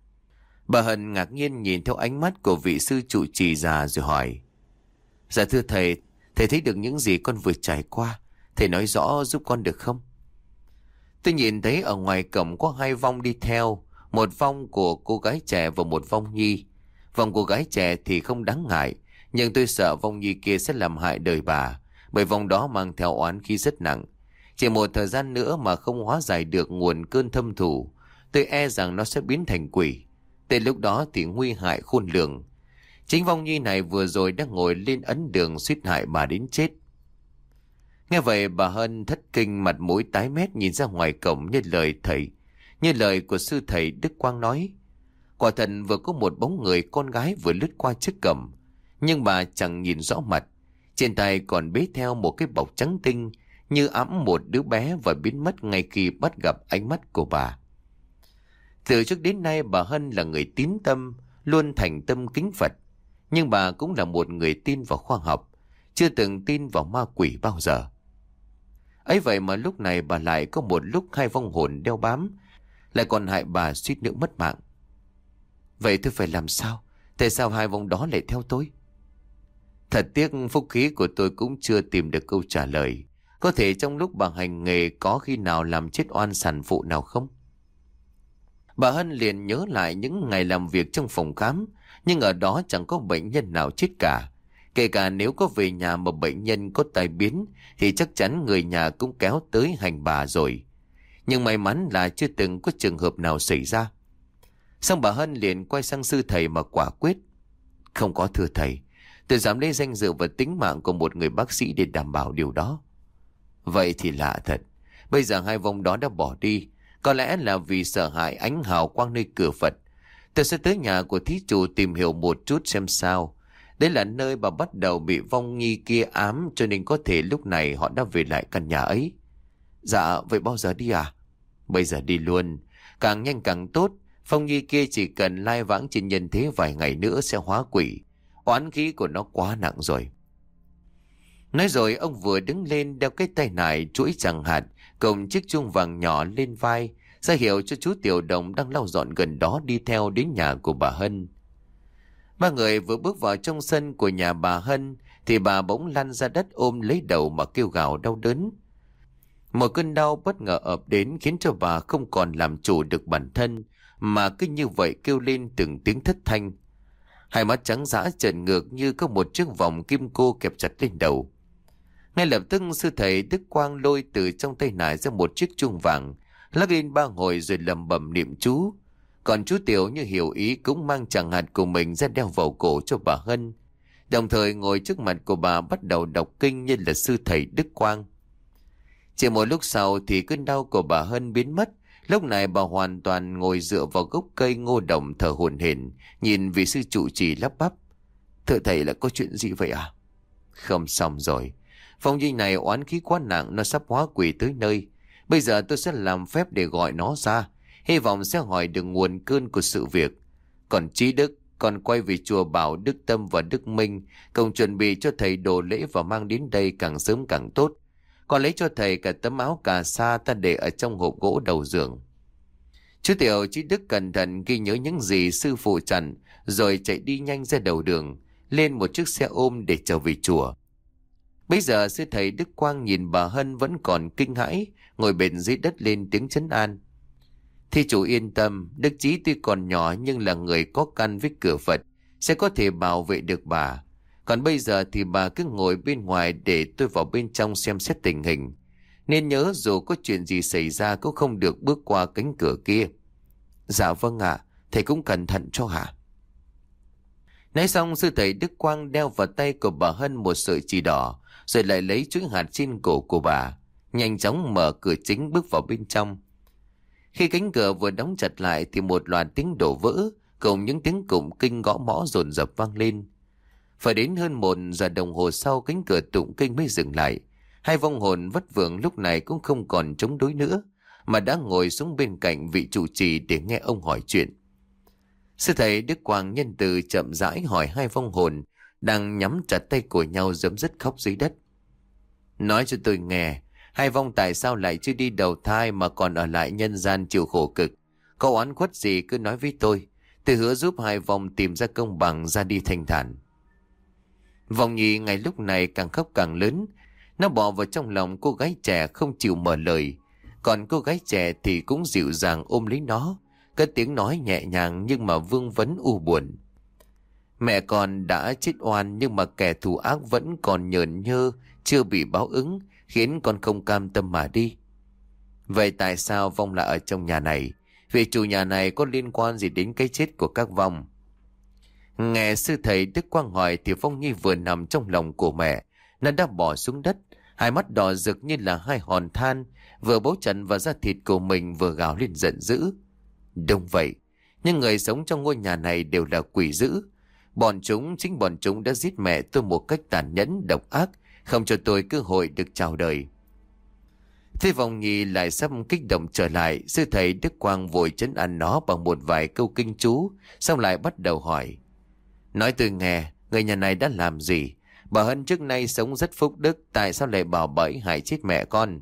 Bà Hân ngạc nhiên nhìn theo ánh mắt của vị sư trụ trì già rồi hỏi: Dạ thưa thầy, thầy thấy được những gì con vừa trải qua, thầy nói rõ giúp con được không? Tôi nhìn thấy ở ngoài cổng có hai vong đi theo, một vong của cô gái trẻ và một vong nhi. Vong cô gái trẻ thì không đáng ngại, nhưng tôi sợ vong nhi kia sẽ làm hại đời bà, bởi vong đó mang theo oán khí rất nặng. Chỉ một thời gian nữa mà không hóa giải được nguồn cơn thâm thù, tôi e rằng nó sẽ biến thành quỷ. Tới lúc đó thì nguy hại khôn lường. Chính vong nhi này vừa rồi đang ngồi lên ấn đường suýt hại bà đến chết. Nghe vậy bà Hân thất kinh, mặt mũi tái mét nhìn ra ngoài cổng, như lời thầy, như lời của sư thầy Đức Quang nói. Quả thật vừa có một bóng người con gái vừa lướt qua trước cổng, nhưng bà chẳng nhìn rõ mặt. Trên tay còn bế theo một cái bọc trắng tinh, như ẵm một đứa bé, và biến mất ngay khi bắt gặp ánh mắt của bà. Từ trước đến nay bà Hân là người tín tâm, luôn thành tâm kính Phật. Nhưng bà cũng là một người tin vào khoa học, chưa từng tin vào ma quỷ bao giờ. Ấy vậy mà lúc này bà lại có một lúc hai vong hồn đeo bám, lại còn hại bà suýt nữa mất mạng. Vậy tôi phải làm sao? Tại sao hai vong đó lại theo tôi? Thật tiếc phúc khí của tôi cũng chưa tìm được câu trả lời. Có thể trong lúc bà hành nghề có khi nào làm chết oan sản phụ nào không? Bà Hân liền nhớ lại những ngày làm việc trong phòng khám, nhưng ở đó chẳng có bệnh nhân nào chết cả. Kể cả nếu có về nhà mà bệnh nhân có tai biến thì chắc chắn người nhà cũng kéo tới hành bà rồi. Nhưng may mắn là chưa từng có trường hợp nào xảy ra. Xong bà Hân liền quay sang sư thầy mà quả quyết: Không có thưa thầy, tôi dám lấy danh dự và tính mạng của một người bác sĩ để đảm bảo điều đó. Vậy thì lạ thật, bây giờ hai vong đó đã bỏ đi, có lẽ là vì sợ hãi ánh hào quang nơi cửa Phật. Tôi sẽ tới nhà của thí chủ tìm hiểu một chút xem sao. Đấy là nơi bà bắt đầu bị vong nhi kia ám, cho nên có thể lúc này họ đã về lại căn nhà ấy. Dạ, vậy bao giờ đi à? Bây giờ đi luôn, càng nhanh càng tốt. Vong nhi kia chỉ cần lai vãng trên nhân thế vài ngày nữa sẽ hóa quỷ. oán khí của nó quá nặng rồi. Nói rồi ông vừa đứng lên đeo cái tay nải chuỗi chẳng hạt cùng chiếc chuông vàng nhỏ lên vai, ra hiệu cho chú Tiểu Đồng đang lau dọn gần đó đi theo đến nhà của bà Hân. Ba người vừa bước vào trong sân của nhà bà Hân thì bà bỗng lăn ra đất ôm lấy đầu mà kêu gào đau đớn. Một cơn đau bất ngờ ập đến khiến cho bà không còn làm chủ được bản thân, mà cứ như vậy kêu lên từng tiếng thất thanh. Hai mắt trắng dã trợn ngược như có một chiếc vòng kim cô kẹp chặt lên đầu. Ngay lập tức sư thầy Đức Quang lôi từ trong tay nải ra một chiếc chuông vàng, lắc lên ba hồi rồi lẩm bẩm niệm chú. Còn chú Tiểu như hiểu ý cũng mang chẳng hạt của mình ra đeo vào cổ cho bà Hân, đồng thời ngồi trước mặt của bà bắt đầu đọc kinh như là sư thầy Đức Quang. Chỉ một lúc sau thì cơn đau của bà Hân biến mất. Lúc này bà hoàn toàn ngồi dựa vào gốc cây ngô đồng thở hổn hển, nhìn vị sư trụ trì lắp bắp: "Thưa thầy, là có chuyện gì vậy à?" "Không xong rồi. Phong Nhi này oán khí quá nặng, nó sắp hóa quỷ tới nơi. Bây giờ tôi sẽ làm phép để gọi nó ra, hy vọng sẽ hỏi được nguồn cơn của sự việc. Còn Trí Đức, con quay về chùa bảo Đức Tâm và Đức Minh cùng chuẩn bị cho thầy đồ lễ và mang đến đây càng sớm càng tốt. Còn lấy cho thầy cả tấm áo cà sa ta để ở trong hộp gỗ đầu giường." Chú Tiểu Trí Đức cẩn thận ghi nhớ những gì sư phụ dặn, rồi chạy đi nhanh ra đầu đường, lên một chiếc xe ôm để trở về chùa. Bây giờ sư thầy Đức Quang nhìn bà Hân vẫn còn kinh hãi, ngồi bệt dưới đất lên tiếng trấn an: "Thí chủ yên tâm, Đức Chí tuy còn nhỏ nhưng là người có căn với cửa Phật, sẽ có thể bảo vệ được bà. Còn bây giờ thì bà cứ ngồi bên ngoài để tôi vào bên trong xem xét tình hình. Nên nhớ dù có chuyện gì xảy ra cũng không được bước qua cánh cửa kia." "Dạ vâng ạ, thầy cũng cẩn thận cho hả?" Nói xong sư thầy Đức Quang đeo vào tay của bà Hân một sợi chỉ đỏ, rồi lại lấy chuỗi hạt trên cổ của bà, nhanh chóng mở cửa chính bước vào bên trong. Khi cánh cửa vừa đóng chặt lại thì một loạt tiếng đổ vỡ cùng những tiếng tụng kinh gõ mõ dồn dập vang lên. Phải đến hơn một giờ đồng hồ sau cánh cửa tụng kinh mới dừng lại. Hai vong hồn vất vưởng lúc này cũng không còn chống đối nữa, mà đã ngồi xuống bên cạnh vị trụ trì để nghe ông hỏi chuyện. Sư thầy Đức Quang nhân từ chậm rãi hỏi hai vong hồn đang nhắm chặt tay của nhau giấm dứt khóc dưới đất: "Nói cho tôi nghe, hai vong tại sao lại chưa đi đầu thai mà còn ở lại nhân gian chịu khổ cực? Có oán khuất gì cứ nói với tôi, tôi hứa giúp hai vong tìm ra công bằng, ra đi thanh thản." Vong Nhi ngay lúc này càng khóc càng lớn, nó bỏ vào trong lòng cô gái trẻ không chịu mở lời. Còn cô gái trẻ thì cũng dịu dàng ôm lấy nó, cái tiếng nói nhẹ nhàng nhưng mà vương vấn u buồn: "Mẹ con đã chết oan nhưng mà kẻ thù ác vẫn còn nhởn nhơ, chưa bị báo ứng, khiến con không cam tâm mà đi. Vậy tại sao vong lại ở trong nhà này? Vì chủ nhà này có liên quan gì đến cái chết của các vong?" Nghe sư thầy Đức Quang hỏi thì Phong Nhi vừa nằm trong lòng của mẹ, nó đã bỏ xuống đất, hai mắt đỏ rực như là hai hòn than, vừa bấu chặt vào da thịt của mình vừa gào lên giận dữ: "Đúng vậy, những người sống trong ngôi nhà này đều là quỷ dữ. Bọn chúng, chính bọn chúng đã giết mẹ tôi một cách tàn nhẫn, độc ác, không cho tôi cơ hội được chào đời." Thế Vong Nhi lại sắp kích động trở lại, sư thầy Đức Quang vội trấn an nó bằng một vài câu kinh chú, xong lại bắt đầu hỏi: "Nói tôi nghe, người nhà này đã làm gì? Bà Hân trước nay sống rất phúc đức, tại sao lại bảo bẫy hại chết mẹ con?"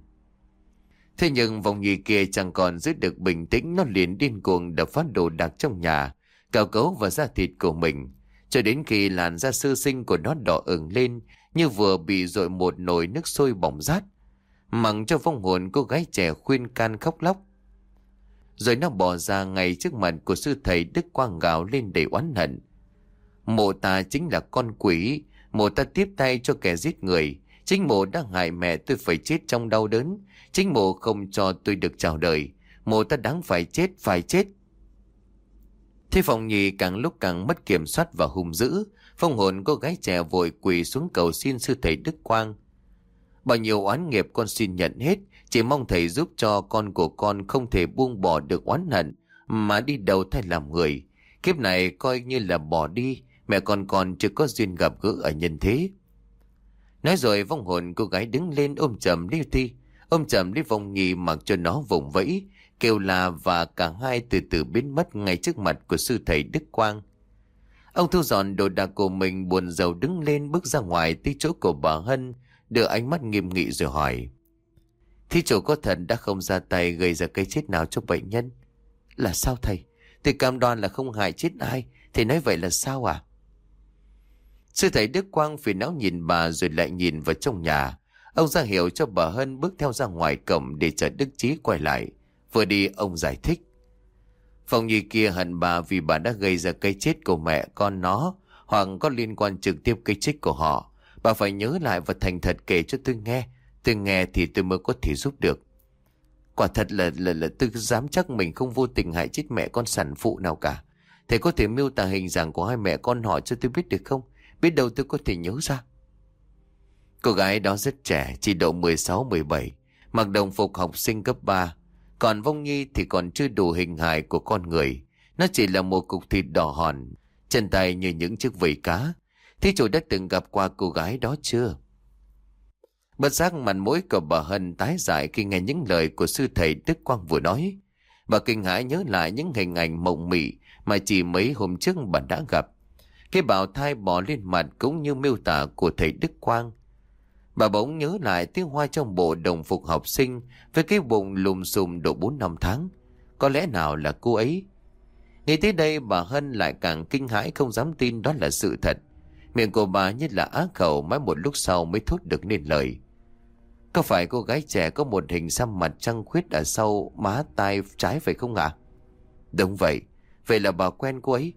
Thế nhưng Vong Nhi kia chẳng còn giữ được bình tĩnh, nó liền điên cuồng đập phát đồ đạc trong nhà, cào cấu vào da thịt của mình, cho đến khi làn da sơ sinh của nó đỏ ửng lên như vừa bị dội một nồi nước sôi bỏng rát, mặc cho vong hồn cô gái trẻ khuyên can khóc lóc. Rồi nó bỏ ra ngay trước mặt của sư thầy Đức Quang gào lên đầy oán hận: "Mộ ta chính là con quỷ, mộ ta tiếp tay cho kẻ giết người, chính mộ đã hại mẹ tôi phải chết trong đau đớn, chính mộ không cho tôi được chào đời, mộ ta đáng phải chết, phải chết." Thế Phong Nhi càng lúc càng mất kiểm soát và hung dữ, phong hồn cô gái trẻ vội quỳ xuống cầu xin sư thầy Đức Quang: "Bao nhiêu oán nghiệp con xin nhận hết, chỉ mong thầy giúp cho con của con không thể buông bỏ được oán hận mà đi đầu thai làm người. Kiếp này coi như là bỏ đi, mẹ con con chưa có duyên gặp gỡ ở nhân thế." Nói rồi vong hồn cô gái đứng lên ôm chầm Lý Thi, ôm chầm Lý Phong Nhi mặc cho nó vùng vẫy, kêu la, và cả hai từ từ biến mất ngay trước mặt của sư thầy Đức Quang. Ông thu dọn đồ đạc của mình, buồn rầu đứng lên bước ra ngoài tới chỗ của bà Hân, đưa ánh mắt nghiêm nghị rồi hỏi: Thí chủ có thật đã không ra tay gây ra cái chết nào cho bệnh nhân? Là sao thầy? Tôi cam đoan là không hại chết ai. Thầy nói vậy là sao à? Sư thầy Đức Quang phiền não nhìn bà rồi lại nhìn vào trong nhà. Ông ra hiệu cho bà Hân bước theo ra ngoài cổng để chờ Đức Chí quay lại. Vừa đi ông giải thích: Phong Nhi kia hận bà vì bà đã gây ra cái chết của mẹ con nó, hoặc có liên quan trực tiếp cái chết của họ. Bà phải nhớ lại và thành thật kể cho tôi nghe. Tôi nghe thì tôi mới có thể giúp được. Quả thật là, là, là tôi dám chắc mình không vô tình hại chết mẹ con sản phụ nào cả. Thầy có thể miêu tả hình dạng của hai mẹ con họ cho tôi biết được không? Biết đâu tôi có thể nhớ ra. Cô gái đó rất trẻ, chỉ độ mười sáu mười bảy, mặc đồng phục học sinh cấp ba. Còn Vong Nhi thì còn chưa đủ hình hài của con người. Nó chỉ là một cục thịt đỏ hòn, chân tay như những chiếc vảy cá. Thí chủ đã từng gặp qua cô gái đó chưa? Bất giác mặt mũi của bà Hân tái dại khi nghe những lời của sư thầy Đức Quang vừa nói. Bà kinh hãi nhớ lại những hình ảnh mộng mị mà chỉ mấy hôm trước bà đã gặp. Cái bào thai bò lên mặt cũng như miêu tả của thầy Đức Quang. Bà bỗng nhớ lại tiếng Hoa trong bộ đồng phục học sinh với cái bụng lùm xùm độ bốn năm tháng. Có lẽ nào là cô ấy? Nghĩ tới đây bà Hân lại càng kinh hãi, không dám tin đó là sự thật. Miệng của bà như là á khẩu, mãi một lúc sau mới thốt được nên lời. Có phải cô gái trẻ có một hình xăm mặt trăng khuyết ở sau má tai trái phải không ạ? À? Đúng vậy. Vậy là bà quen cô ấy?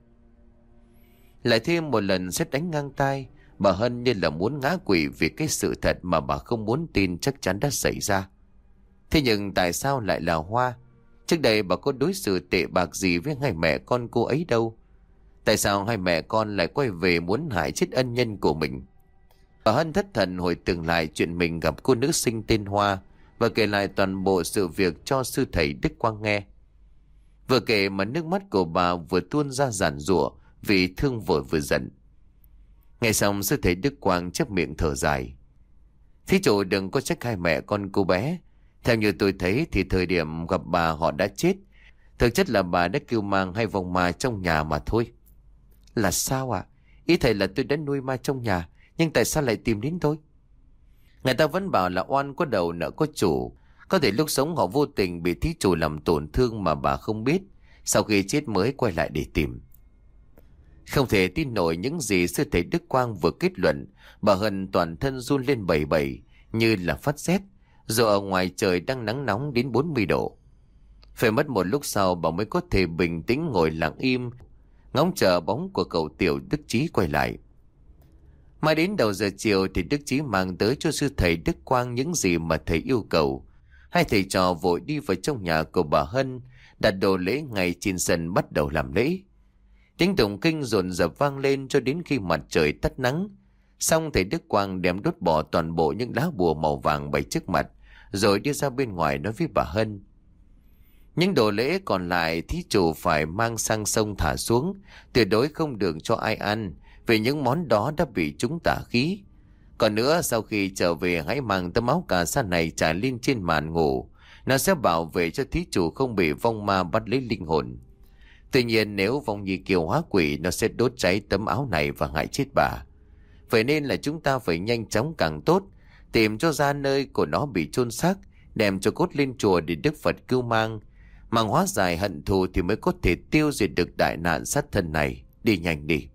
Lại thêm một lần sét đánh ngang tai. Bà Hân như là muốn ngã quỵ vì cái sự thật mà bà không muốn tin chắc chắn đã xảy ra. Thế nhưng tại sao lại là Hoa? Trước đây bà có đối xử tệ bạc gì với hai mẹ con cô ấy đâu? Tại sao hai mẹ con lại quay về muốn hại chết ân nhân của mình? Bà Hân thất thần hồi tưởng lại chuyện mình gặp cô nữ sinh tên Hoa và kể lại toàn bộ sự việc cho sư thầy Đức Quang nghe. Vừa kể mà nước mắt của bà vừa tuôn ra giàn giụa vì thương vội vừa giận. Nghe xong sư thầy Đức Quang chép miệng thở dài: Thí chủ đừng có trách hai mẹ con cô bé. Theo như tôi thấy thì thời điểm gặp bà họ đã chết. Thực chất là bà đã kêu mang hai vong ma trong nhà mà thôi. Là sao ạ? À? Ý thầy là tôi đã nuôi ma trong nhà, nhưng tại sao lại tìm đến tôi? Người ta vẫn bảo là oan có đầu nợ có chủ. Có thể lúc sống họ vô tình bị thí chủ làm tổn thương mà bà không biết, sau khi chết mới quay lại để tìm. Không thể tin nổi những gì sư thầy Đức Quang vừa kết luận. Bà Hân toàn thân run lên bẩy bẩy như là phát rét, dù ở ngoài trời đang nắng nóng đến bốn mươi độ. Phải mất một lúc sau bà mới có thể bình tĩnh ngồi lặng im, ngóng chờ bóng của cậu tiểu Đức Chí quay lại. Mai đến đầu giờ chiều thì Đức Chí mang tới cho sư thầy Đức Quang những gì mà thầy yêu cầu. Hai thầy trò vội đi vào trong nhà của bà Hân, đặt đồ lễ ngay trên sân bắt đầu làm lễ. Tiếng tụng kinh dồn dập vang lên cho đến khi mặt trời tắt nắng. Xong thầy Đức Quang đem đốt bỏ toàn bộ những lá bùa màu vàng bày trước mặt, rồi đi ra bên ngoài nói với bà Hân: Những đồ lễ còn lại thí chủ phải mang sang sông thả xuống, tuyệt đối không được cho ai ăn, vì những món đó đã bị trúng tà khí. Còn nữa, sau khi trở về hãy mang tấm áo cà sa này trải lên trên màn ngủ, nó sẽ bảo vệ cho thí chủ không bị vong ma bắt lấy linh hồn. Tuy nhiên nếu Vong Nhi kiều hóa quỷ, nó sẽ đốt cháy tấm áo này và hại chết bà. Vậy nên là chúng ta phải nhanh chóng càng tốt, tìm cho ra nơi của nó bị chôn xác, đem cho cốt lên chùa để Đức Phật cứu mang. Mang hóa giải hận thù thì mới có thể tiêu diệt được đại nạn sát thân này. Đi nhanh đi.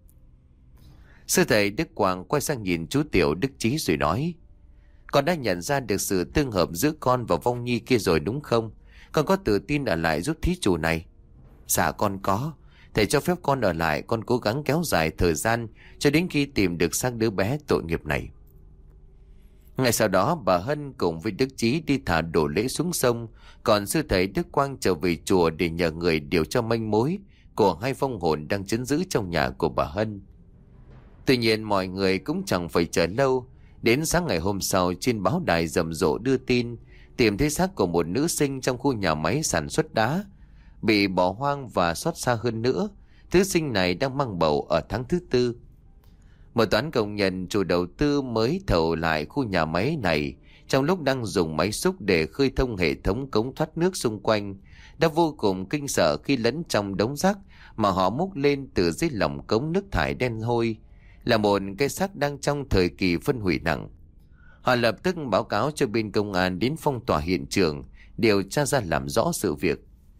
Sư thầy Đức Quang quay sang nhìn chú tiểu Đức Chí rồi nói: Con đã nhận ra được sự tương hợp giữa con và Vong Nhi kia rồi đúng không? Con có tự tin ở lại giúp thí chủ này? Dạ con có. Thầy cho phép con ở lại, con cố gắng kéo dài thời gian cho đến khi tìm được xác đứa bé tội nghiệp này. Ngay sau đó bà Hân cùng với Đức Chí đi thả đổ lễ xuống sông, còn sư thầy Đức Quang trở về chùa để nhờ người điều tra manh mối của hai vong hồn đang trấn giữ trong nhà của bà Hân. Tuy nhiên mọi người cũng chẳng phải chờ lâu. Đến sáng ngày hôm sau, trên báo đài rầm rộ đưa tin tìm thấy xác của một nữ sinh trong khu nhà máy sản xuất đá, bị bỏ hoang, và xót xa hơn nữa, nữ sinh này đang mang bầu ở tháng thứ tư. Một toán công nhân chủ đầu tư mới thầu lại khu nhà máy này trong lúc đang dùng máy xúc để khơi thông hệ thống cống thoát nước xung quanh, đã vô cùng kinh sợ khi lẫn trong đống rác mà họ múc lên từ dưới lòng cống nước thải đen hôi là một cái xác đang trong thời kỳ phân hủy nặng. Họ lập tức báo cáo cho bên công an đến phong tỏa hiện trường, điều tra ra làm rõ sự việc.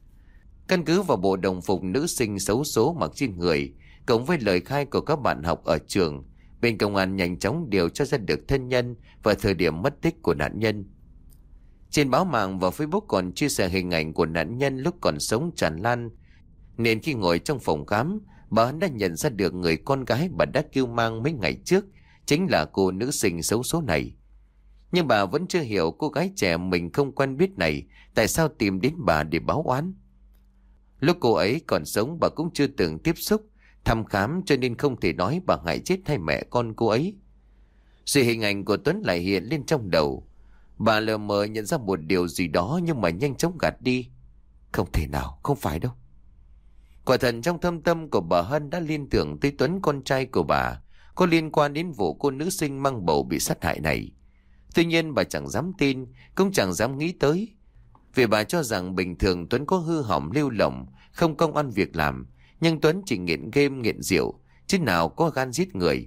Căn cứ vào bộ đồng phục nữ sinh xấu số mặc trên người, cộng với lời khai của các bạn học ở trường, bên công an nhanh chóng điều tra ra được thân nhân và thời điểm mất tích của nạn nhân. Trên báo mạng và Facebook còn chia sẻ hình ảnh của nạn nhân lúc còn sống tràn lan, nên khi ngồi trong phòng khám, bà Hân đã nhận ra được người con gái bà đã kêu mang mấy ngày trước chính là cô nữ sinh xấu số này. Nhưng bà vẫn chưa hiểu cô gái trẻ mình không quen biết này tại sao tìm đến bà để báo oán. Lúc cô ấy còn sống, bà cũng chưa từng tiếp xúc, thăm khám, cho nên không thể nói bà hại chết hay mẹ con cô ấy. Rồi hình ảnh của Tuấn lại hiện lên trong đầu. Bà lờ mờ nhận ra một điều gì đó nhưng mà nhanh chóng gạt đi. Không thể nào, không phải đâu. Quả thật trong thâm tâm của bà Hân đã liên tưởng tới Tuấn, con trai của bà, có liên quan đến vụ cô nữ sinh mang bầu bị sát hại này. Tuy nhiên bà chẳng dám tin, cũng chẳng dám nghĩ tới. Vì bà cho rằng bình thường Tuấn có hư hỏng lêu lỏng, không công ăn việc làm, nhưng Tuấn chỉ nghiện game, nghiện rượu, chứ nào có gan giết người.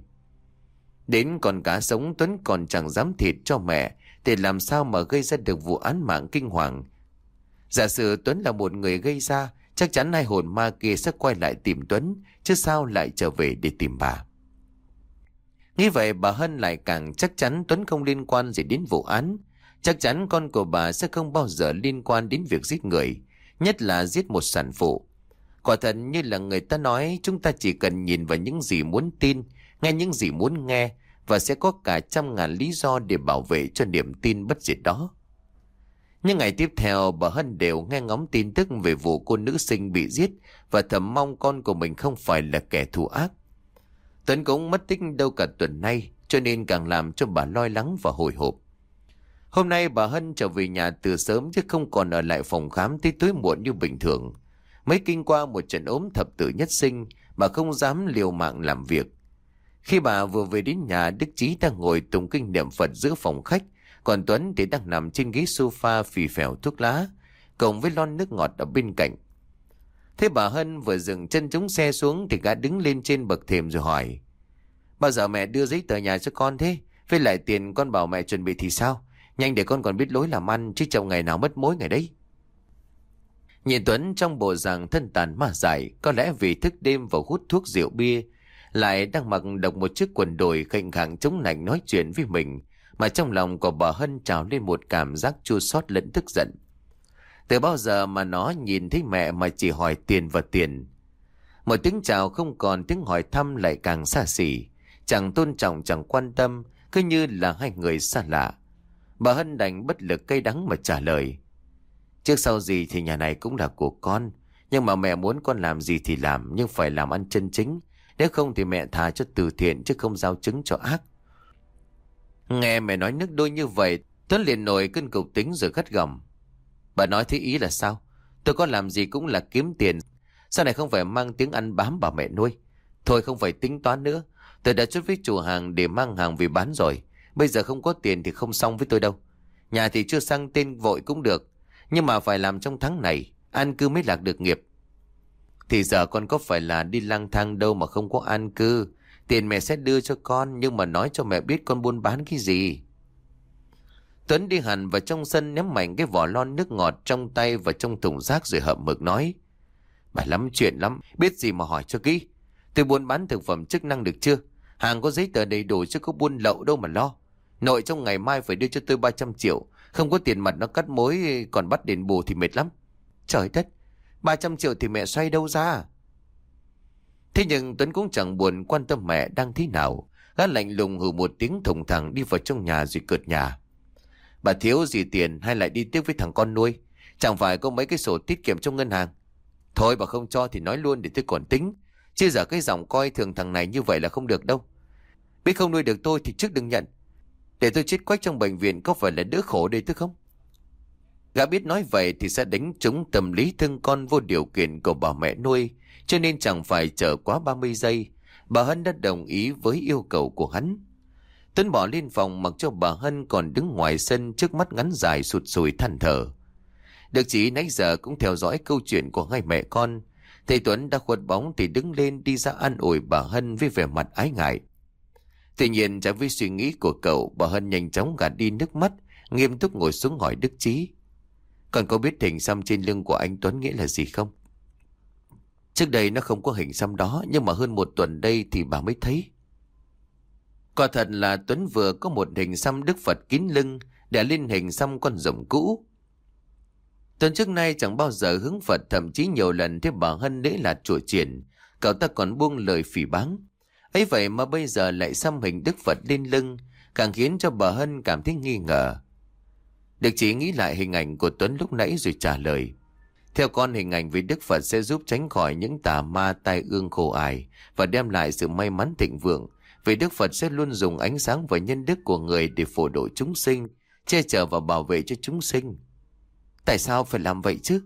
Đến con cá sống Tuấn còn chẳng dám thịt cho mẹ, thì làm sao mà gây ra được vụ án mạng kinh hoàng. Giả sử Tuấn là một người gây ra, chắc chắn hai hồn ma kia sẽ quay lại tìm Tuấn, chứ sao lại trở về để tìm bà. Nghĩ vậy bà Hân lại càng chắc chắn Tuấn không liên quan gì đến vụ án. Chắc chắn con của bà sẽ không bao giờ liên quan đến việc giết người, nhất là giết một sản phụ. Quả thật như là người ta nói, chúng ta chỉ cần nhìn vào những gì muốn tin, nghe những gì muốn nghe, và sẽ có cả trăm ngàn lý do để bảo vệ cho niềm tin bất diệt đó. Những ngày tiếp theo, bà Hân đều nghe ngóng tin tức về vụ cô nữ sinh bị giết và thầm mong con của mình không phải là kẻ thù ác. Tuấn cũng mất tích đâu cả tuần nay, cho nên càng làm cho bà lo lắng và hồi hộp. Hôm nay bà Hân trở về nhà từ sớm chứ không còn ở lại phòng khám tới tối muộn như bình thường. Mới kinh qua một trận ốm thập tử nhất sinh, bà không dám liều mạng làm việc. Khi bà vừa về đến nhà, Đức Chí đang ngồi tụng kinh niệm Phật giữa phòng khách, còn Tuấn thì đang nằm trên ghế sofa phì phèo thuốc lá, cộng với lon nước ngọt ở bên cạnh. Thế bà Hân vừa dừng chân chống xe xuống thì gã đứng lên trên bậc thềm rồi hỏi: Bao giờ mẹ đưa giấy tờ nhà cho con thế? Với lại tiền con bảo mẹ chuẩn bị thì sao? Nhanh để con còn biết lối làm ăn, chứ chồng ngày nào mất mối ngày đấy. Nhìn Tuấn trong bộ dạng thân tàn ma dại, có lẽ vì thức đêm và hút thuốc rượu bia, lại đang mặc độc một chiếc quần đùi khệnh khạng chống lạnh nói chuyện với mình, mà trong lòng của bà Hân trào lên một cảm giác chua xót lẫn tức giận. Từ bao giờ mà nó nhìn thấy mẹ mà chỉ hỏi tiền và tiền. Một tiếng chào không còn, tiếng hỏi thăm lại càng xa xỉ, chẳng tôn trọng chẳng quan tâm, cứ như là hai người xa lạ. Bà Hân đành bất lực cay đắng mà trả lời: Trước sau gì thì nhà này cũng là của con, nhưng mà mẹ muốn con làm gì thì làm, nhưng phải làm ăn chân chính. Nếu không thì mẹ thà cho từ thiện chứ không giao chứng cho ác. Nghe mẹ nói nước đôi như vậy, Tuấn liền nổi cơn cục tính rồi gắt gỏng: Bà nói thế ý là sao? Tôi có làm gì cũng là kiếm tiền, sau này không phải mang tiếng ăn bám bà mẹ nuôi. Thôi không phải tính toán nữa, tôi đã chốt với chủ hàng để mang hàng về bán rồi. Bây giờ không có tiền thì không xong với tôi đâu. Nhà thì chưa sang tên vội cũng được, nhưng mà phải làm trong tháng này, an cư mới lạc được nghiệp. Thì giờ con có phải là đi lang thang đâu mà không có an cư. Tiền mẹ sẽ đưa cho con, nhưng mà nói cho mẹ biết con buôn bán cái gì. Tuấn đi hẳn vào trong sân, ném mạnh cái vỏ lon nước ngọt trong tay vào trong thùng rác rồi hậm hực nói: Bà lắm chuyện lắm, biết gì mà hỏi cho kỹ. Tôi buôn bán thực phẩm chức năng được chưa? Hàng có giấy tờ đầy đủ chứ có buôn lậu đâu mà lo. Nội trong ngày mai phải đưa cho tôi ba trăm triệu. Không có tiền mặt nó cắt mối còn bắt đền bù thì mệt lắm. Trời đất, ba trăm triệu thì mẹ xoay đâu ra? Thế nhưng Tuấn cũng chẳng buồn quan tâm mẹ đang thế nào. Gã lạnh lùng hừ một tiếng thùng thẳng đi vào trong nhà rồi cợt nhà: Bà thiếu gì tiền hay lại đi tiếp với thằng con nuôi? Chẳng phải có mấy cái sổ tiết kiệm trong ngân hàng? Thôi bà không cho thì nói luôn để tôi còn tính. Chứ giờ cái giọng coi thường thằng này như vậy là không được đâu. Biết không nuôi được tôi thì trước đừng nhận. Để tôi chết quách trong bệnh viện có phải là đỡ khổ đây tức không? Gã biết nói vậy thì sẽ đánh trúng tâm lý thương con vô điều kiện của bà mẹ nuôi, cho nên chẳng phải chờ quá ba mươi giây, bà Hân đã đồng ý với yêu cầu của hắn. Tuấn bỏ lên phòng mặc cho bà Hân còn đứng ngoài sân trước mắt ngắn dài sụt sùi than thở. Được chỉ nãy giờ cũng theo dõi câu chuyện của hai mẹ con. Thầy Tuấn đã khuất bóng thì đứng lên đi ra an ủi bà Hân với vẻ mặt ái ngại. Tuy nhiên trái với suy nghĩ của cậu, bà Hân nhanh chóng gạt đi nước mắt, nghiêm túc ngồi xuống hỏi Đức Chí: "Con có biết hình xăm trên lưng của anh Tuấn nghĩa là gì không?" "Trước đây nó không có hình xăm đó, nhưng mà hơn một tuần đây thì bà mới thấy." Quả thật là Tuấn vừa có một hình xăm Đức Phật kín lưng để lên hình xăm con rồng cũ. Tuấn trước nay chẳng bao giờ hướng Phật, thậm chí nhiều lần thấy bà Hân lễ lạt chùa triển, cậu ta còn buông lời phỉ báng. Ấy vậy mà bây giờ lại xăm hình Đức Phật lên lưng, càng khiến cho bà Hân cảm thấy nghi ngờ. Được chỉ nghĩ lại hình ảnh của Tuấn lúc nãy rồi trả lời: "Theo con, hình ảnh về Đức Phật sẽ giúp tránh khỏi những tà ma tai ương khổ ải và đem lại sự may mắn thịnh vượng. Vì Đức Phật sẽ luôn dùng ánh sáng và nhân đức của người để phổ độ chúng sinh, che chở và bảo vệ cho chúng sinh." "Tại sao phải làm vậy chứ?"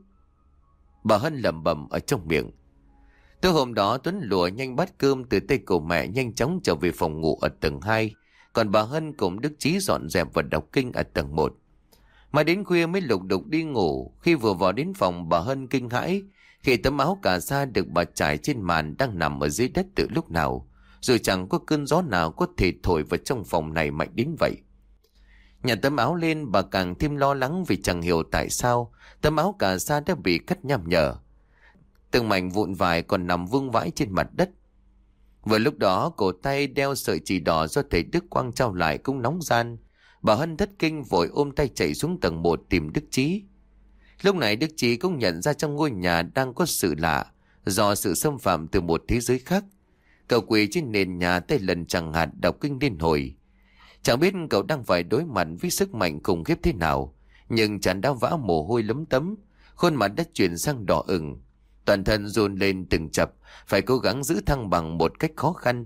bà Hân lẩm bẩm ở trong miệng. Tối hôm đó, Tuấn lùa nhanh bát cơm từ tay của mẹ, nhanh chóng trở về phòng ngủ ở tầng hai. Còn bà Hân cùng Đức Chí dọn dẹp và đọc kinh ở tầng một. Mà đến khuya mới lục đục đi ngủ. Khi vừa vào đến phòng, bà Hân kinh hãi khi tấm áo cà sa được bà trải trên màn đang nằm ở dưới đất từ lúc nào, rồi chẳng có cơn gió nào có thể thổi vào trong phòng này mạnh đến vậy. Nhặt tấm áo lên, bà càng thêm lo lắng vì chẳng hiểu tại sao tấm áo cà sa đã bị cắt nham nhở. Từng mảnh vụn vải còn nằm vương vãi trên mặt đất. Vừa lúc đó, cổ tay đeo sợi chỉ đỏ do thầy Đức Quang trao lại cũng nóng gian. Bà Hân thất kinh vội ôm tay chạy xuống tầng một tìm Đức Chí. Lúc này Đức Chí cũng nhận ra trong ngôi nhà đang có sự lạ, do sự xâm phạm từ một thế giới khác. Cậu quỳ trên nền nhà, tay lần chẳng hạt đọc kinh liên hồi. Chẳng biết cậu đang phải đối mặt với sức mạnh khủng khiếp thế nào, nhưng chán đã vã mồ hôi lấm tấm, khuôn mặt đã chuyển sang đỏ ửng, toàn thân run lên từng chập, phải cố gắng giữ thăng bằng một cách khó khăn.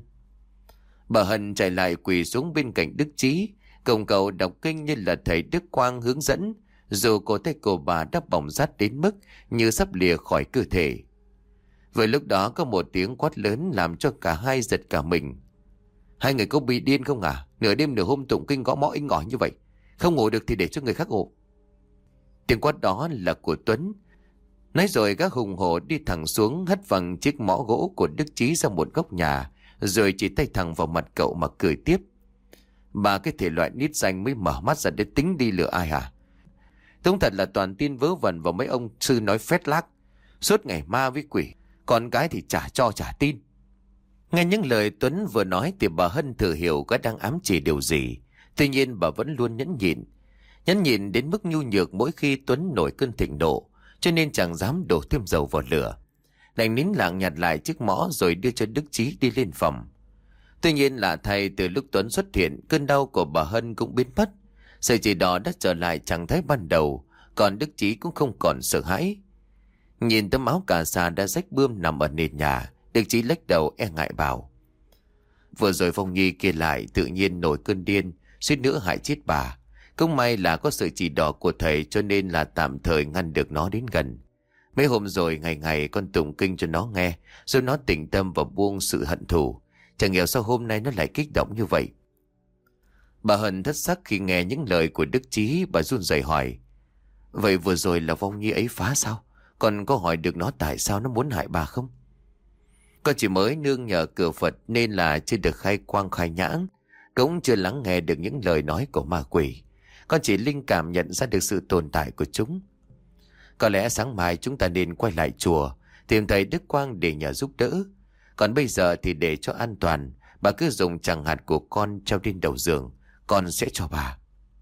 Bà Hân chạy lại quỳ xuống bên cạnh Đức Chí, cùng cậu đọc kinh như là thầy Đức Quang hướng dẫn, dù cổ tay của bà đã bỏng rát đến mức như sắp lìa khỏi cơ thể. Vừa lúc đó có một tiếng quát lớn làm cho cả hai giật cả mình. "Hai người có bị điên không à? Nửa đêm nửa hôm tụng kinh gõ mõ inh ỏi như vậy, không ngủ được thì để cho người khác ngủ." Tiếng quát đó là của Tuấn. Nói rồi gã hùng hổ đi thẳng xuống, hất văng chiếc mõ gỗ của Đức Chí ra một góc nhà, rồi chỉ tay thẳng vào mặt cậu mà cười tiếp: "Bà cái thể loại nít danh mới mở mắt ra để tính đi lừa ai hả? Đúng thật là toàn tin vớ vẩn vào mấy ông sư nói phét lác, suốt ngày ma với quỷ, còn cái thì chả cho chả tin." Nghe những lời Tuấn vừa nói thì bà Hân thử hiểu gã đang ám chỉ điều gì. Tuy nhiên bà vẫn luôn nhẫn nhịn, nhẫn nhịn đến mức nhu nhược mỗi khi Tuấn nổi cơn thịnh nộ, cho nên chẳng dám đổ thêm dầu vào lửa. Đành nín lặng nhặt lại chiếc mõ rồi đưa cho Đức Chí đi lên phòng. Tuy nhiên là thay, từ lúc Tuấn xuất hiện, cơn đau của bà Hân cũng biến mất. Sợi chỉ đỏ đã trở lại trạng thái ban đầu, còn Đức Chí cũng không còn sợ hãi. Nhìn tấm áo cà sa đã rách bươm nằm ở nền nhà, Đức Chí lắc đầu e ngại bảo: "Vừa rồi Phong Nhi kia lại tự nhiên nổi cơn điên, suýt nữa hại chết bà. Cũng may là có sợi chỉ đỏ của thầy, cho nên là tạm thời ngăn được nó đến gần. Mấy hôm rồi ngày ngày con tụng kinh cho nó nghe, rồi nó tỉnh tâm và buông sự hận thù. Chẳng hiểu sao hôm nay nó lại kích động như vậy." Bà Hân thất sắc khi nghe những lời của Đức Chí. Bà run rẩy hỏi: "Vậy vừa rồi là Phong Nhi ấy phá sao? Con có hỏi được nó tại sao nó muốn hại bà không?" "Con chỉ mới nương nhờ cửa Phật nên là chưa được khai quang khai nhãn, cũng chưa lắng nghe được những lời nói của ma quỷ. Con chỉ linh cảm nhận ra được sự tồn tại của chúng. Có lẽ sáng mai chúng ta nên quay lại chùa, tìm thầy Đức Quang để nhờ giúp đỡ. Còn bây giờ thì để cho an toàn, bà cứ dùng tràng hạt của con treo lên đầu giường, con sẽ cho bà."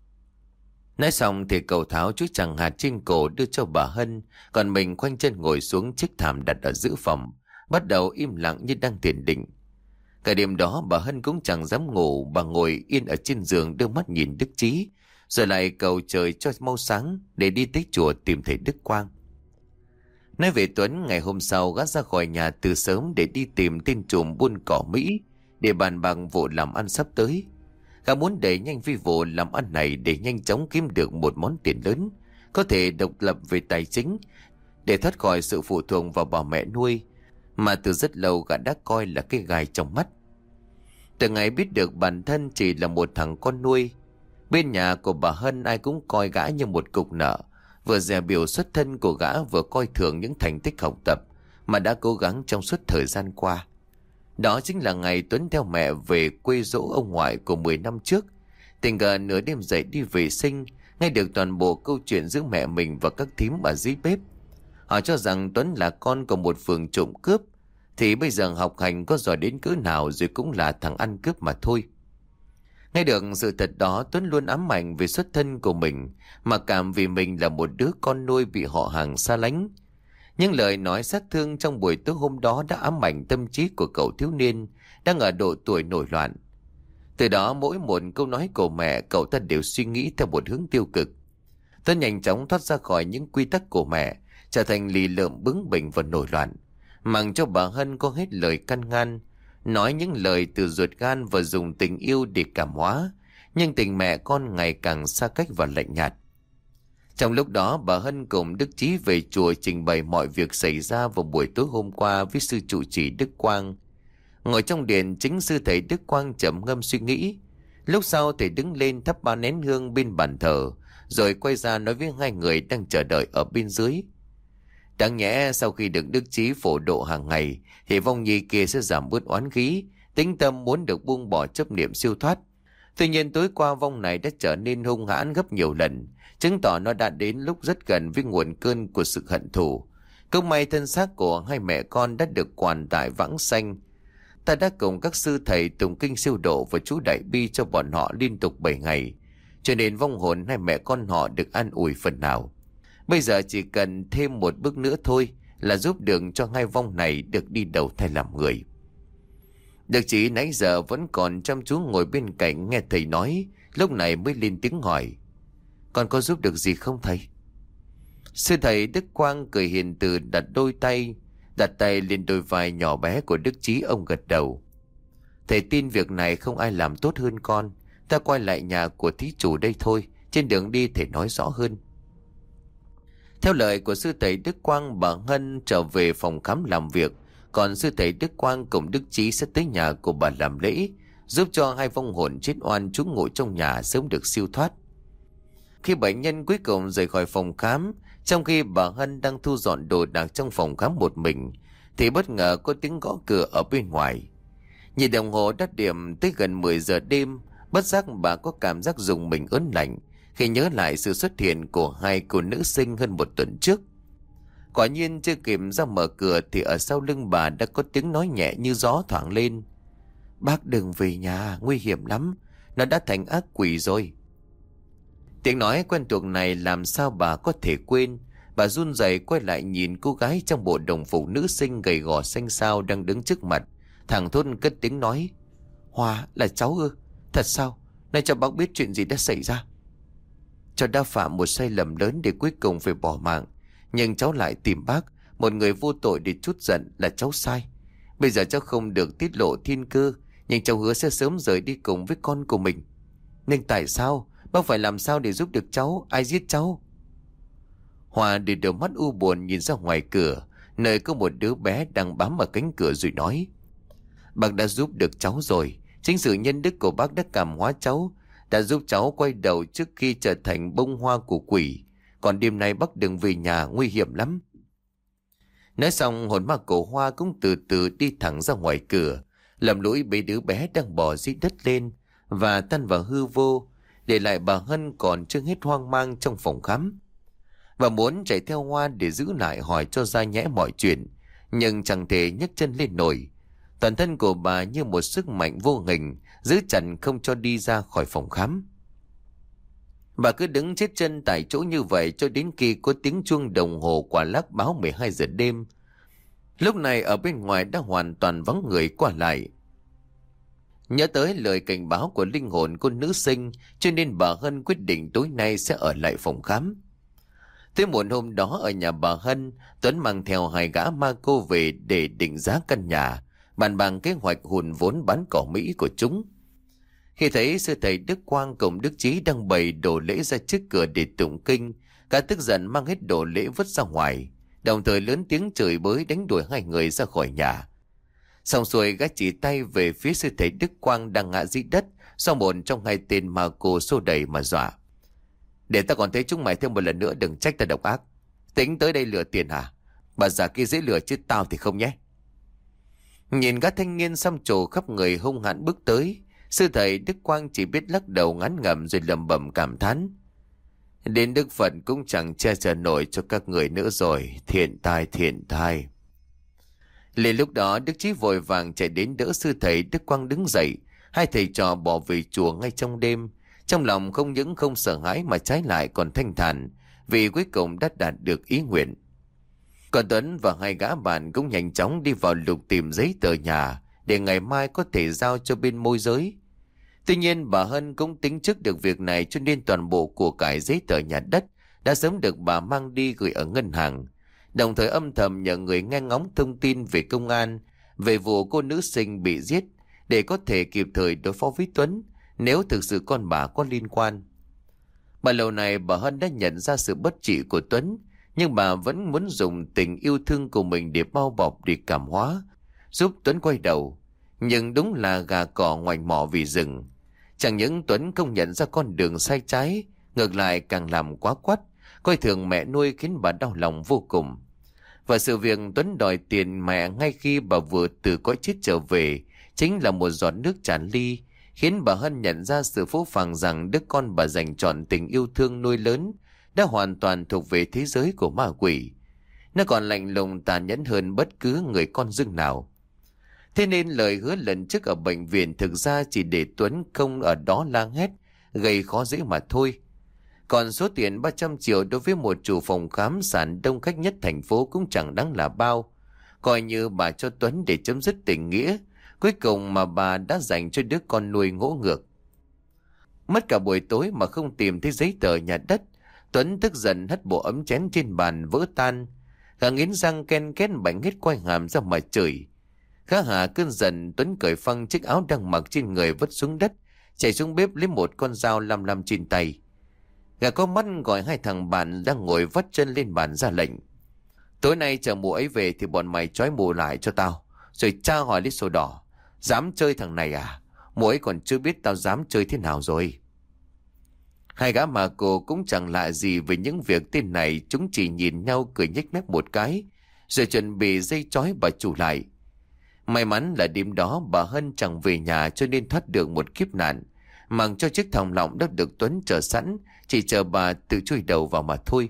Nói xong thì cậu tháo chú tràng hạt trên cổ đưa cho bà Hân, còn mình khoanh chân ngồi xuống chiếc thảm đặt ở giữa phòng, bắt đầu im lặng như đang thiền định. Cả đêm đó bà Hân cũng chẳng dám ngủ, bà ngồi yên ở trên giường đưa mắt nhìn Đức Chí, rồi lại cầu trời cho mau sáng để đi tới chùa tìm thầy Đức Quang. Nói về Tuấn, ngày hôm sau gã ra khỏi nhà từ sớm để đi tìm tên trùm buôn cỏ Mỹ để bàn bạc vụ làm ăn sắp tới. Gã muốn đẩy nhanh phi vụ làm ăn này để nhanh chóng kiếm được một món tiền lớn, có thể độc lập về tài chính, để thoát khỏi sự phụ thuộc vào bà mẹ nuôi mà từ rất lâu gã đã coi là cái gai trong mắt. Từ ngày biết được bản thân chỉ là một thằng con nuôi, bên nhà của bà Hân ai cũng coi gã như một cục nợ, vừa dè biểu xuất thân của gã, vừa coi thường những thành tích học tập mà đã cố gắng trong suốt thời gian qua. Đó chính là ngày Tuấn theo mẹ về quê dỗ ông ngoại của mười năm trước. Tình cờ nửa đêm dậy đi vệ sinh, nghe được toàn bộ câu chuyện giữa mẹ mình và các thím ở dưới bếp. Họ cho rằng Tuấn là con của một phường trộm cướp, thì bây giờ học hành có giỏi đến cỡ nào rồi cũng là thằng ăn cướp mà thôi. Nghe được sự thật đó, Tuấn luôn ám ảnh về xuất thân của mình, mà cảm vì mình là một đứa con nuôi bị họ hàng xa lánh. Những lời nói sát thương trong buổi tối hôm đó đã ám ảnh tâm trí của cậu thiếu niên đang ở độ tuổi nổi loạn. Từ đó mỗi một câu nói của mẹ, cậu ta đều suy nghĩ theo một hướng tiêu cực. Tuấn nhanh chóng thoát ra khỏi những quy tắc của mẹ, trở thành lì lợm bướng bỉnh và nổi loạn, mặc cho bà Hân có hết lời căn ngăn, nói những lời từ ruột gan và dùng tình yêu để cảm hóa, nhưng tình mẹ con ngày càng xa cách và lạnh nhạt. Trong lúc đó, bà Hân cùng Đức Chí về chùa trình bày mọi việc xảy ra vào buổi tối hôm qua với sư trụ trì Đức Quang. Ngồi trong điện, chính sư thầy Đức Quang trầm ngâm suy nghĩ. Lúc sau thầy đứng lên thắp ba nén hương bên bàn thờ, rồi quay ra nói với hai người đang chờ đợi ở bên dưới. Đáng nhẽ sau khi được Đức Chí phổ độ hàng ngày thì vong nhi kia sẽ giảm bớt oán khí, tính tâm muốn được buông bỏ chấp niệm siêu thoát. Tuy nhiên tối qua vong này đã trở nên hung hãn gấp nhiều lần, chứng tỏ nó đã đến lúc rất gần với nguồn cơn của sự hận thù. Cũng may thân xác của hai mẹ con đã được quản tại vãng sanh. Ta đã cùng các sư thầy tụng kinh siêu độ và chú đại bi cho bọn họ liên tục bảy ngày, cho nên vong hồn hai mẹ con họ được an ủi phần nào. Bây giờ chỉ cần thêm một bước nữa thôi là giúp đường cho hai vong này được đi đầu thai làm người. Đức Chí nãy giờ vẫn còn chăm chú ngồi bên cạnh nghe thầy nói, lúc này mới lên tiếng hỏi: "Con có giúp được gì không thầy?" Sư thầy Đức Quang cười hiền từ đặt đôi tay, đặt tay lên đôi vai nhỏ bé của Đức Chí. Ông gật đầu: "Thầy tin việc này không ai làm tốt hơn con. Ta quay lại nhà của thí chủ đây thôi, trên đường đi thầy nói rõ hơn." Theo lời của sư thầy Đức Quang, bà Hân trở về phòng khám làm việc, còn sư thầy Đức Quang cùng Đức Chí sẽ tới nhà của bà làm lễ, giúp cho hai vong hồn chết oan trú ngụ trong nhà sớm được siêu thoát. Khi bệnh nhân cuối cùng rời khỏi phòng khám, trong khi bà Hân đang thu dọn đồ đạc trong phòng khám một mình, thì bất ngờ có tiếng gõ cửa ở bên ngoài. Nhìn đồng hồ đã điểm tới gần mười giờ đêm, bất giác bà có cảm giác rùng mình ớn lạnh khi nhớ lại sự xuất hiện của hai cô nữ sinh hơn một tuần trước. Quả nhiên chưa kịp ra mở cửa thì ở sau lưng bà đã có tiếng nói nhẹ như gió thoảng lên: "Bác đừng về nhà, nguy hiểm lắm, nó đã thành ác quỷ rồi." Tiếng nói quen thuộc này làm sao bà có thể quên. Bà run rẩy quay lại nhìn cô gái trong bộ đồng phục nữ sinh gầy gò xanh xao đang đứng trước mặt, thẳng thốt cất tiếng nói: "Hoa, là cháu ư? Thật sao? Này cho bác biết chuyện gì đã xảy ra." "Cháu đã phạm một sai lầm lớn để cuối cùng phải bỏ mạng, nhưng cháu lại tìm bác, một người vô tội, để trút giận là cháu sai. Bây giờ cháu không được tiết lộ thiên cơ, nhưng cháu hứa sẽ sớm rời đi cùng với con của mình. Nhưng tại sao? Bác phải làm sao để giúp được cháu? Ai giết cháu?" Hoa để đôi mắt u buồn nhìn ra ngoài cửa, nơi có một đứa bé đang bám vào cánh cửa, rồi nói: "Bác đã giúp được cháu rồi. Chính sự nhân đức của bác đã cảm hóa cháu, đã giúp cháu quay đầu trước khi trở thành bông hoa của quỷ. Còn đêm nay bác đừng về nhà, nguy hiểm lắm." Nói xong, hồn ma cổ Hoa cũng từ từ đi thẳng ra ngoài cửa, lầm lũi bế đứa bé đang bò dưới đất lên và tan vào hư vô, để lại bà Hân còn chưa hết hoang mang trong phòng khám. Và muốn chạy theo Hoa để giữ lại hỏi cho ra nhẽ mọi chuyện, nhưng chẳng thể nhấc chân lên nổi. Toàn thân của bà như một sức mạnh vô hình giữ chặt không cho đi ra khỏi phòng khám. Bà cứ đứng chết chân tại chỗ như vậy cho đến khi có tiếng chuông đồng hồ quả lắc báo mười hai giờ đêm. Lúc này ở bên ngoài đã hoàn toàn vắng người qua lại. Nhớ tới lời cảnh báo của linh hồn cô nữ sinh, cho nên bà Hân quyết định tối nay sẽ ở lại phòng khám. Tới muộn hôm đó ở nhà bà Hân, Tuấn mang theo hai gã ma cô về để định giá căn nhà, bàn bạc kế hoạch hùn vốn bán cỏ Mỹ của chúng. Khi thấy sư thầy Đức Quang cùng Đức Chí đang bày đồ lễ ra trước cửa để tụng kinh, cả tức giận mang hết đồ lễ vứt ra ngoài, đồng thời lớn tiếng chửi bới đánh đuổi hai người ra khỏi nhà. Xong xuôi gã chỉ tay về phía sư thầy Đức Quang đang ngã dưới đất do một trong hai tên ma cô xô đẩy mà dọa. Để ta còn thấy chúng mày thêm một lần nữa, đừng trách ta độc ác. Tính tới đây lừa tiền hả? Bà già kia dễ lừa chứ tao thì không nhé. Nhìn gã thanh niên xăm trổ khắp người hung hãn bước tới, sư thầy Đức Quang chỉ biết lắc đầu ngán ngẩm rồi lẩm bẩm cảm thán. Đến Đức Phật cũng chẳng che chở nổi cho các người nữa rồi, thiện tai thiện tai. Liền lúc đó Đức Chí vội vàng chạy đến đỡ sư thầy Đức Quang đứng dậy. Hai thầy trò bỏ về chùa ngay trong đêm, trong lòng không những không sợ hãi mà trái lại còn thanh thản, vì cuối cùng đã đạt được ý nguyện. Còn Tuấn và hai gã bạn cũng nhanh chóng đi vào lục tìm giấy tờ nhà để ngày mai có thể giao cho bên môi giới. Tuy nhiên bà Hân cũng tính trước được việc này, cho nên toàn bộ của cải giấy tờ nhà đất đã sớm được bà mang đi gửi ở ngân hàng, đồng thời âm thầm nhờ người nghe ngóng thông tin về công an về vụ cô nữ sinh bị giết để có thể kịp thời đối phó với Tuấn nếu thực sự con bà có liên quan. Bà lâu này bà Hân đã nhận ra sự bất trị của Tuấn, nhưng bà vẫn muốn dùng tình yêu thương của mình để bao bọc, để cảm hóa, giúp Tuấn quay đầu. Nhưng đúng là gà cỏ ngoảnh mỏ vì rừng. Chẳng những Tuấn không nhận ra con đường sai trái, ngược lại càng làm quá quắt, coi thường mẹ nuôi khiến bà đau lòng vô cùng. Và sự việc Tuấn đòi tiền mẹ ngay khi bà vừa từ cõi chết trở về chính là một giọt nước tràn ly, khiến bà Hân nhận ra sự phũ phàng rằng đứa con bà dành trọn tình yêu thương nuôi lớn đã hoàn toàn thuộc về thế giới của ma quỷ. Nó còn lạnh lùng tàn nhẫn hơn bất cứ người con dưng nào. Thế nên lời hứa lần trước ở bệnh viện thực ra chỉ để Tuấn không ở đó la hét, gây khó dễ mà thôi. Còn số tiền ba trăm triệu đối với một chủ phòng khám sản đông khách nhất thành phố cũng chẳng đáng là bao. Coi như bà cho Tuấn để chấm dứt tình nghĩa cuối cùng mà bà đã dành cho đứa con nuôi ngỗ ngược. Mất cả buổi tối mà không tìm thấy giấy tờ nhà đất, Tuấn tức giận hất bộ ấm chén trên bàn vỡ tan. Gã nghiến răng ken két bảnh hết quai hàm ra mà chửi. Khá hạ cơn giận, Tuấn cởi phăng chiếc áo đang mặc trên người vứt xuống đất, chạy xuống bếp lấy một con dao lam lam trên tay. Gã có mắt gọi hai thằng bạn đang ngồi vắt chân lên bàn ra lệnh. Tối nay chờ mụ ấy về thì bọn mày trói mụ lại cho tao, rồi tra hỏi lấy sổ đỏ. Dám chơi thằng này à? Mụ ấy còn chưa biết tao dám chơi thế nào rồi. Hai gã mà cô cũng chẳng lạ gì về những việc tên này, chúng chỉ nhìn nhau cười nhếch mép một cái, rồi chuẩn bị dây trói bà chủ lại. May mắn là đêm đó bà Hân chẳng về nhà cho nên thoát được một kiếp nạn, mặc cho chiếc thòng lọng đã được Tuấn chờ sẵn, chỉ chờ bà tự chui đầu vào mà thôi.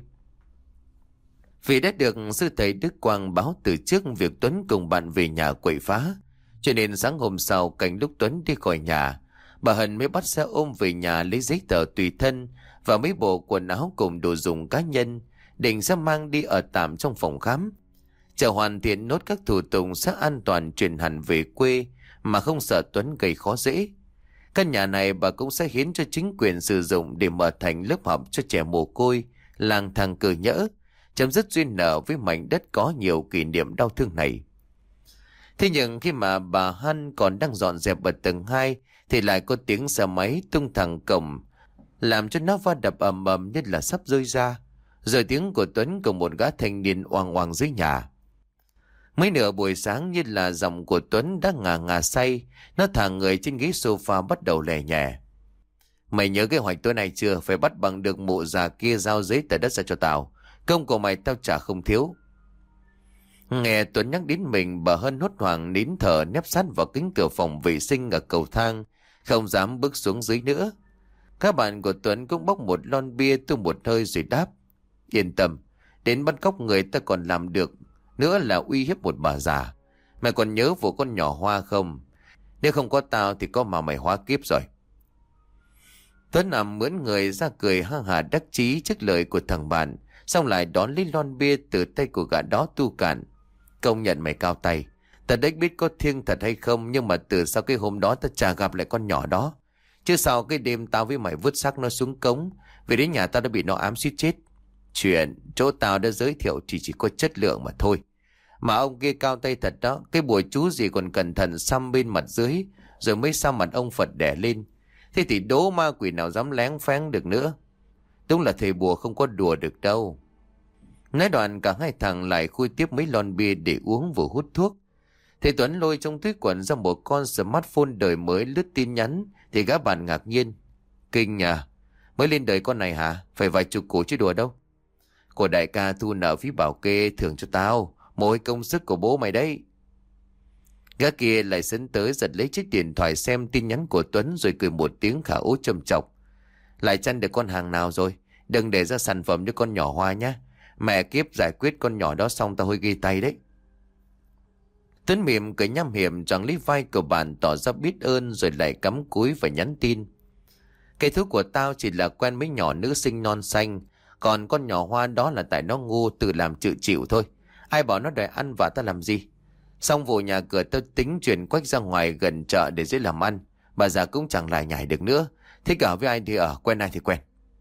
Vì đã được sư thầy Đức Quang báo từ trước việc Tuấn cùng bạn về nhà quậy phá, cho nên sáng hôm sau cảnh lúc Tuấn đi khỏi nhà, bà Hân mới bắt xe ôm về nhà lấy giấy tờ tùy thân và mấy bộ quần áo cùng đồ dùng cá nhân, định sẽ mang đi ở tạm trong phòng khám. Chờ hoàn thiện nốt các thủ tục sẽ an toàn chuyển hẳn về quê mà không sợ Tuấn gây khó dễ. Căn nhà này bà cũng sẽ hiến cho chính quyền sử dụng để mở thành lớp học cho trẻ mồ côi, lang thang cơ nhỡ, chấm dứt duyên nợ với mảnh đất có nhiều kỷ niệm đau thương này. Thế nhưng khi mà bà Hân còn đang dọn dẹp ở tầng hai thì lại có tiếng xe máy tung thẳng cổng, làm cho nó va đập ầm ầm như là sắp rơi ra. Rồi tiếng của Tuấn cùng một gã thanh niên oang oang dưới nhà. Mấy nửa buổi sáng như là giọng của Tuấn đã ngà ngà say, nó thả người trên ghế sofa bắt đầu lè nhẹ. Mày nhớ kế hoạch tối nay chưa? Phải bắt bằng được mụ già kia giao giấy tờ đất ra cho tao. Công của mày tao trả không thiếu. Nghe Tuấn nhắc đến mình, bà Hân hốt hoảng nín thở nép sát vào kính cửa phòng vệ sinh ở cầu thang, không dám bước xuống dưới nữa. Các bạn của Tuấn cũng bốc một lon bia tung một hơi rồi đáp. Yên tâm, đến bắt cóc người ta còn làm được, nữa là uy hiếp một bà già. Mày còn nhớ vụ con nhỏ Hoa không? Nếu không có tao thì có mà mày hóa kiếp rồi. Tuấn nằm mướn người ra cười ha hà đắc chí trước lời của thằng bạn, xong lại đón lấy lon bia từ tay của gã đó tu cạn. Công nhận mày cao tay. Ta đếch biết có thiêng thật hay không, nhưng mà từ sau cái hôm đó ta chả gặp lại con nhỏ đó. Chứ sau cái đêm tao với mày vứt xác nó xuống cống, về đến nhà tao đã bị nó ám suýt chết. Chuyện chỗ tao đã giới thiệu thì chỉ có chất lượng mà thôi. Mà ông kia cao tay thật đó. Cái bùa chú gì còn cẩn thận xăm bên mặt dưới, rồi mới xăm mặt ông Phật đẻ lên. Thế thì đố ma quỷ nào dám lén phén được nữa. Đúng là thầy bùa không có đùa được đâu. Nói đoạn cả hai thằng lại khui tiếp mấy lon bia để uống vừa hút thuốc. Thế Tuấn lôi trong túi quần ra một con smartphone đời mới lướt tin nhắn thì gã bạn ngạc nhiên. Kinh nhờ, mới lên đời con này hả? Phải vài chục củ chứ đùa đâu. Của đại ca thu nợ phí bảo kê thưởng cho tao, mỗi công sức của bố mày đấy. Gã kia lại sấn tới giật lấy chiếc điện thoại xem tin nhắn của Tuấn rồi cười một tiếng khả ố châm chọc. Lại chăn được con hàng nào rồi? Đừng để ra sản phẩm cho con nhỏ Hoa nhá. Mẹ kiếp giải quyết con nhỏ đó xong tao hơi ghi tay đấy. Tuấn mỉm cười nham hiểm choàng lấy vai của bạn tỏ ra biết ơn rồi lại cắm cúi và nhắn tin. Cái thú của tao chỉ là quen mấy nhỏ nữ sinh non xanh, còn con nhỏ Hoa đó là tại nó ngu tự làm tự chịu thôi. Ai bảo nó đòi ăn vạ tao làm gì? Xong vụ nhà cửa tao tính chuyển quách ra ngoài gần chợ để dễ làm ăn. Bà già cũng chẳng lại nhảy được nữa. Thích ở với ai thì ở, quen ai thì quen.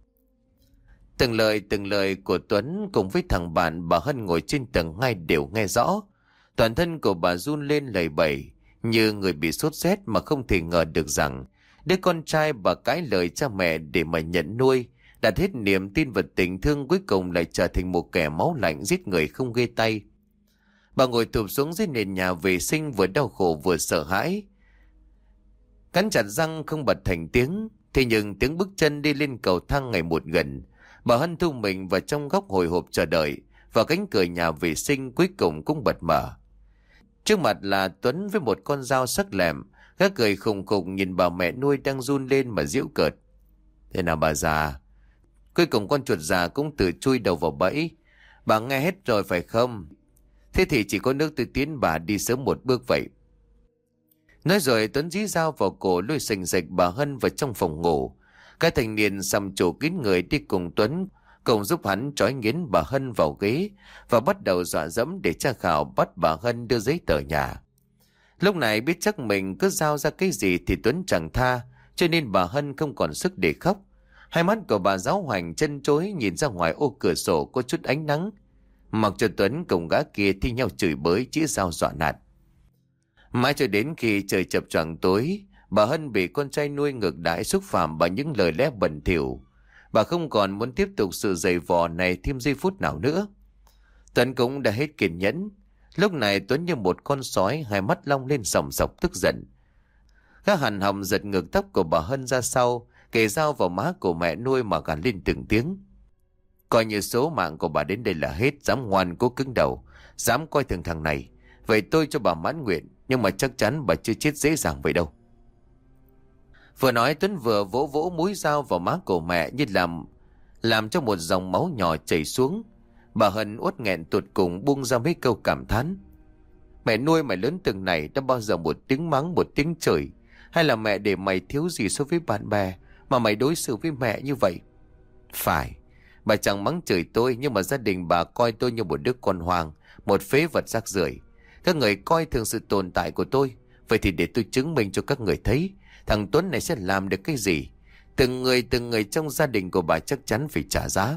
Từng lời từng lời của Tuấn cùng với thằng bạn bà Hân ngồi trên tầng hai đều nghe rõ. Toàn thân của bà run lên lẩy bẩy như người bị sốt rét mà không thể ngờ được rằng đứa con trai bà cãi lời cha mẹ để mà nhận nuôi, đặt hết niềm tin và tình thương cuối cùng lại trở thành một kẻ máu lạnh giết người không ghê tay. Bà ngồi thụp xuống dưới nền nhà vệ sinh vừa đau khổ vừa sợ hãi. Cắn chặt răng không bật thành tiếng. Thế nhưng tiếng bước chân đi lên cầu thang ngày một gần. Bà Hân thu mình vào trong góc hồi hộp chờ đợi. Và cánh cửa nhà vệ sinh cuối cùng cũng bật mở. Trước mặt là Tuấn với một con dao sắc lẹm. Gã cười khùng khục nhìn bà mẹ nuôi đang run lên mà giễu cợt. Thế nào bà già? Cuối cùng con chuột già cũng tự chui đầu vào bẫy. Bà nghe hết rồi phải không? Thế thì chỉ có nước tôi tiến bà đi sớm một bước vậy. Nói rồi Tuấn dí dao vào cổ lôi sành sạch bà Hân vào trong phòng ngủ. Cái thanh niên xăm trổ kín người đi cùng Tuấn, cùng giúp hắn trói nghiến bà Hân vào ghế và bắt đầu dọa dẫm để tra khảo bắt bà Hân đưa giấy tờ nhà. Lúc này biết chắc mình cứ giao ra cái gì thì Tuấn chẳng tha, cho nên bà Hân không còn sức để khóc. Hai mắt của bà giáo hoành chân chối nhìn ra ngoài ô cửa sổ có chút ánh nắng. Mặc cho Tuấn cùng gã kia thi nhau chửi bới chĩa dao dọa nạt. Mãi cho đến khi trời chập choạng tối, bà Hân bị con trai nuôi ngược đãi xúc phạm bằng những lời lẽ bẩn thỉu. Bà không còn muốn tiếp tục sự giày vò này thêm giây phút nào nữa. Tuấn cũng đã hết kiên nhẫn. Lúc này Tuấn như một con sói, hai mắt long lên sòng sọc tức giận. Gã hằn hầm giật ngược tóc của bà Hân ra sau, kề dao vào má của mẹ nuôi mà gằn lên từng tiếng. Coi như số mạng của bà đến đây là hết, dám ngoan cố cứng đầu, dám coi thường thằng này. Vậy tôi cho bà mãn nguyện, nhưng mà chắc chắn bà chưa chết dễ dàng vậy đâu. Vừa nói Tuấn vừa vỗ vỗ mũi dao vào má của mẹ như làm làm cho một dòng máu nhỏ chảy xuống. Bà Hân uất nghẹn tụt cùng buông ra mấy câu cảm thán. Mẹ nuôi mày lớn từng này đã bao giờ một tiếng mắng một tiếng chửi, hay là mẹ để mày thiếu gì so với bạn bè mà mày đối xử với mẹ như vậy? Phải, bà chẳng mắng chửi tôi, nhưng mà gia đình bà coi tôi như một đứa con hoang, một phế vật rác rưởi. Các người coi thường sự tồn tại của tôi. Vậy thì để tôi chứng minh cho các người thấy thằng Tuấn này sẽ làm được cái gì. Từng người từng người trong gia đình của bà chắc chắn phải trả giá.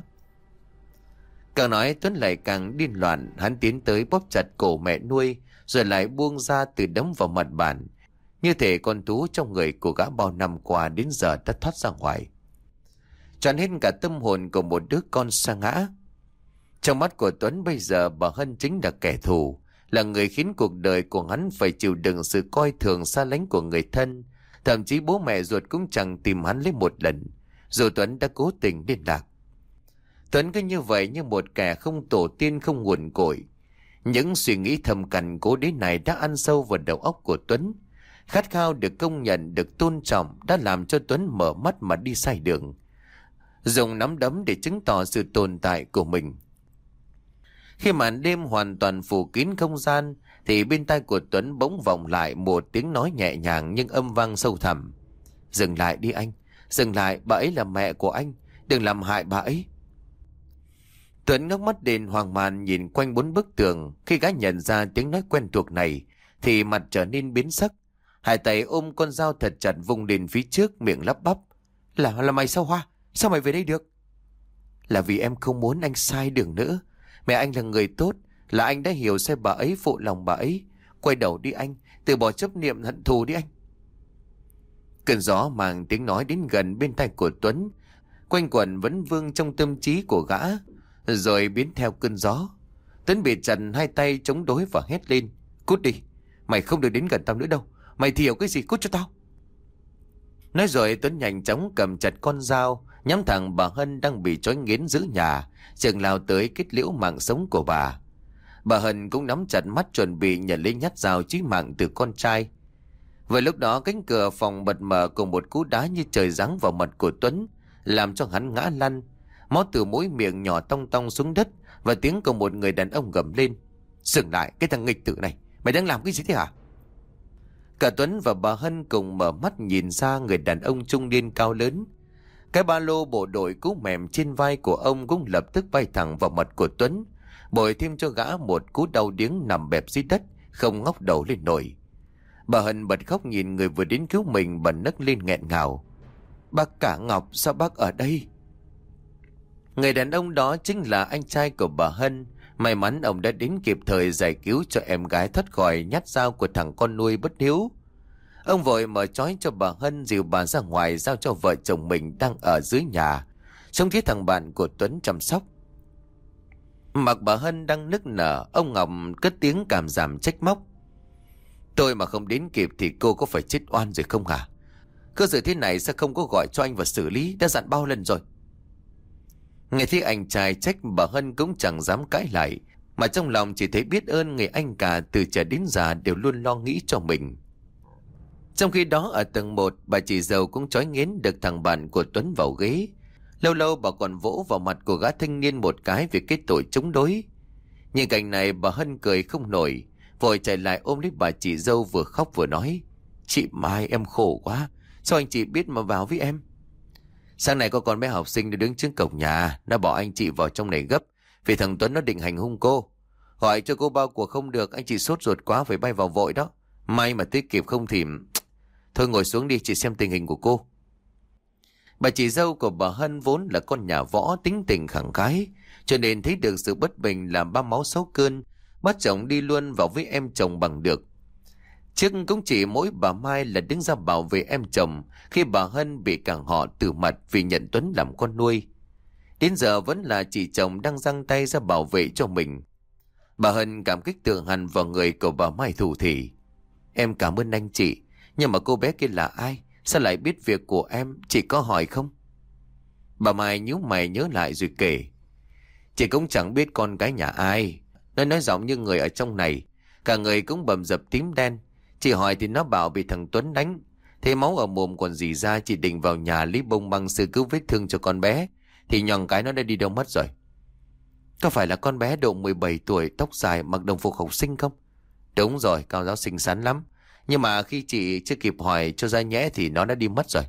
Càng nói Tuấn lại càng điên loạn. Hắn tiến tới bóp chặt cổ mẹ nuôi, rồi lại buông ra từ đấm vào mặt bàn, như thể con thú trong người của gã bao năm qua đến giờ đã thoát ra ngoài. Tràn hết cả tâm hồn của một đứa con sa ngã. Trong mắt của Tuấn bây giờ bà Hân chính là kẻ thù, là người khiến cuộc đời của hắn phải chịu đựng sự coi thường xa lánh của người thân. Thậm chí bố mẹ ruột cũng chẳng tìm hắn lấy một lần, dù Tuấn đã cố tình liên lạc. Tuấn cứ như vậy, như một kẻ không tổ tiên không nguồn cội. Những suy nghĩ thầm cằn cố đế này đã ăn sâu vào đầu óc của Tuấn. Khát khao được công nhận, được tôn trọng đã làm cho Tuấn mở mắt mà đi sai đường, dùng nắm đấm để chứng tỏ sự tồn tại của mình. Khi màn đêm hoàn toàn phủ kín không gian, thì bên tai của Tuấn bỗng vọng lại một tiếng nói nhẹ nhàng nhưng âm vang sâu thẳm. Dừng lại đi anh, dừng lại, bà ấy là mẹ của anh, đừng làm hại bà ấy. Tuấn ngước mắt đến hoang mang nhìn quanh bốn bức tường. Khi gã nhận ra tiếng nói quen thuộc này thì mặt trở nên biến sắc. Hai tay ôm con dao thật chặt vùng lên phía trước, miệng lắp bắp. Là là mày sao Hoa? Sao mày về đây được? Là vì em không muốn anh sai đường nữa. Mẹ anh là người tốt, là anh đã hiểu sai bà ấy, phụ lòng bà ấy. Quay đầu đi anh, từ bỏ chấp niệm hận thù đi anh. Cơn gió mang tiếng nói đến gần bên tai của Tuấn, quanh quẩn vẫn vương trong tâm trí của gã, rồi biến theo cơn gió. Tuấn bị chặt hai tay chống đối và hét lên. Cút đi, Mày không được đến gần tao nữa đâu. Mày thì hiểu cái gì, cút cho tao. Nói rồi Tuấn nhanh chóng cầm chặt con dao, nhắm thẳng bà Hân đang bị trói nghiến giữ nhà, chừng lao tới kết liễu mạng sống của bà. Bà Hân cũng nắm chặt mắt chuẩn bị nhận lấy nhát dao chí mạng từ con trai. Vừa lúc đó cánh cửa phòng bật mở cùng một cú đá như trời giáng vào mặt của Tuấn, làm cho hắn ngã lăn. Máu từ mũi miệng nhỏ tong tong xuống đất và tiếng của một người đàn ông gầm lên: "Dừng lại, cái thằng nghịch tử này, mày đang làm cái gì thế hả?" Cả Tuấn và bà Hân cùng mở mắt nhìn ra người đàn ông trung niên cao lớn. Cái ba lô bộ đội cú mềm trên vai của ông cũng lập tức bay thẳng vào mặt của Tuấn, bồi thêm cho gã một cú đau điếng nằm bẹp dưới đất, không ngóc đầu lên nổi. Bà Hân bật khóc nhìn người vừa đến cứu mình, bà nấc lên nghẹn ngào: "Bác Cả Ngọc, sao bác ở đây?" Người đàn ông đó chính là anh trai của bà Hân. May mắn ông đã đến kịp thời giải cứu cho em gái thoát khỏi nhát dao của thằng con nuôi bất hiếu. Ông vội mở trói cho bà Hân, dìu bà ra ngoài giao cho vợ chồng mình đang ở dưới nhà, trông thấy thằng bạn của Tuấn chăm sóc. Mặc bà Hân đang nức nở, ông Ngọc cất tiếng cảm giảm trách móc: "Tôi mà không đến kịp thì cô có phải chết oan rồi không hả? Cơ sự thế này sao không có gọi cho anh và xử lý, đã dặn bao lần rồi." Nghe thấy anh trai trách, bà Hân cũng chẳng dám cãi lại, mà trong lòng chỉ thấy biết ơn người anh cả từ trẻ đến già đều luôn lo nghĩ cho mình. Trong khi đó ở tầng một, bà chị dâu cũng trói nghiến được thằng bạn của Tuấn vào ghế. Lâu lâu bà còn vỗ vào mặt của gã thanh niên một cái vì cái tội chống đối. Nhìn cảnh này bà Hân cười không nổi, vội chạy lại ôm lấy bà chị dâu vừa khóc vừa nói: "Chị Mai, em khổ quá, sao anh chị biết mà vào với em? Sáng nay có con bé học sinh nó đứng trước cổng nhà, nó bỏ anh chị vào trong này gấp vì thằng Tuấn nó định hành hung cô. Hỏi cho cô bao cuộc không được, anh chị sốt ruột quá phải bay vào vội đó. May mà tới kịp không thì... Thôi ngồi xuống đi, chị xem tình hình của cô." Bà chị dâu của bà Hân vốn là con nhà võ, tính tình khẳng khái, cho nên thấy được sự bất bình làm ba máu sáu cơn, bắt chồng đi luôn vào với em chồng bằng được. Trước cũng chỉ mỗi bà Mai là đứng ra bảo vệ em chồng khi bà Hân bị cả họ từ mặt vì nhận Tuấn làm con nuôi. Đến giờ vẫn là chị chồng đang giang tay ra bảo vệ cho mình. Bà Hân cảm kích tựa hẳn vào người của bà Mai thủ thỉ: "Em cảm ơn anh chị, nhưng mà cô bé kia là ai? Sao lại biết việc của em? Chị có hỏi không?" Bà Mai nhíu mày nhớ lại rồi kể: "Chị cũng chẳng biết con cái nhà ai. Nó nói giọng như người ở trong này, cả người cũng bầm dập tím đen. Chị hỏi thì nó bảo bị thằng Tuấn đánh. Thế máu ở mồm còn gì ra, chị định vào nhà lấy bông băng sơ cứu vết thương cho con bé, thì nhòn cái nó đã đi đâu mất rồi." "Có phải là con bé độ mười bảy tuổi, tóc dài, mặc đồng phục học sinh không?" "Đúng rồi, cao giáo xinh xắn lắm. Nhưng mà khi chị chưa kịp hỏi cho ra nhẽ thì nó đã đi mất rồi."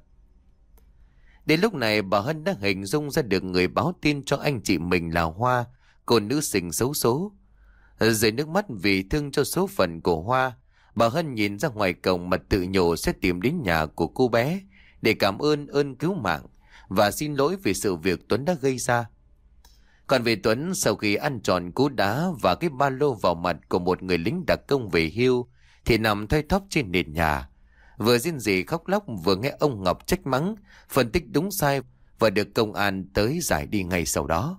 Đến lúc này bà Hân đã hình dung ra được người báo tin cho anh chị mình là Hoa, cô nữ sinh xấu số. Rơi nước mắt vì thương cho số phận của Hoa, bà Hân nhìn ra ngoài cổng mà tự nhủ sẽ tìm đến nhà của cô bé để cảm ơn ơn cứu mạng và xin lỗi vì sự việc Tuấn đã gây ra. Còn về Tuấn, sau khi ăn tròn cú đá và cái ba lô vào mặt của một người lính đặc công về hưu, thì nằm thoi thóp trên nền nhà, vừa rên rỉ khóc lóc vừa nghe ông Ngọc trách mắng, phân tích đúng sai và được công an tới giải đi ngay sau đó.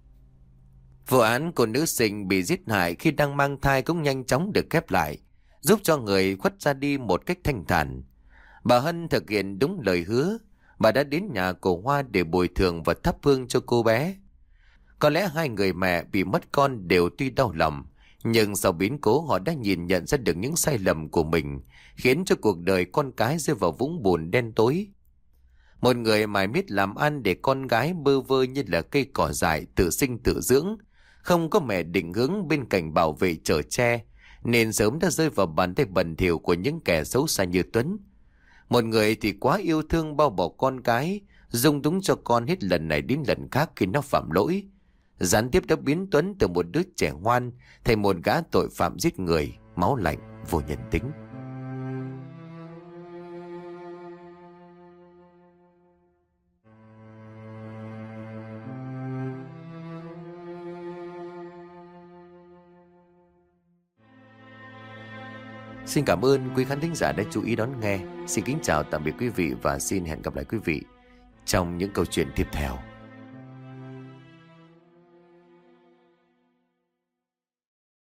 Vụ án của nữ sinh bị giết hại khi đang mang thai cũng nhanh chóng được khép lại, giúp cho người khuất ra đi một cách thanh thản. Bà Hân thực hiện đúng lời hứa, bà đã đến nhà của Hoa để bồi thường và thắp hương cho cô bé. Có lẽ hai người mẹ bị mất con đều tuy đau lòng, nhưng sau biến cố họ đã nhìn nhận ra được những sai lầm của mình, khiến cho cuộc đời con cái rơi vào vũng bùn đen tối. Một người mải miết làm ăn để con gái bơ vơ như là cây cỏ dại tự sinh tự dưỡng, không có mẹ định hướng bên cạnh bảo vệ chở che, nên sớm đã rơi vào bàn tay bẩn thỉu của những kẻ xấu xa như Tuấn. Một người thì quá yêu thương bao bọc con cái, dung túng cho con hết lần này đến lần khác khi nó phạm lỗi, gián tiếp đã biến Tuấn từ một đứa trẻ ngoan thành một gã tội phạm giết người, máu lạnh, vô nhân tính. Xin cảm ơn quý khán thính giả đã chú ý đón nghe. Xin kính chào tạm biệt quý vị và xin hẹn gặp lại quý vị trong những câu chuyện tiếp theo.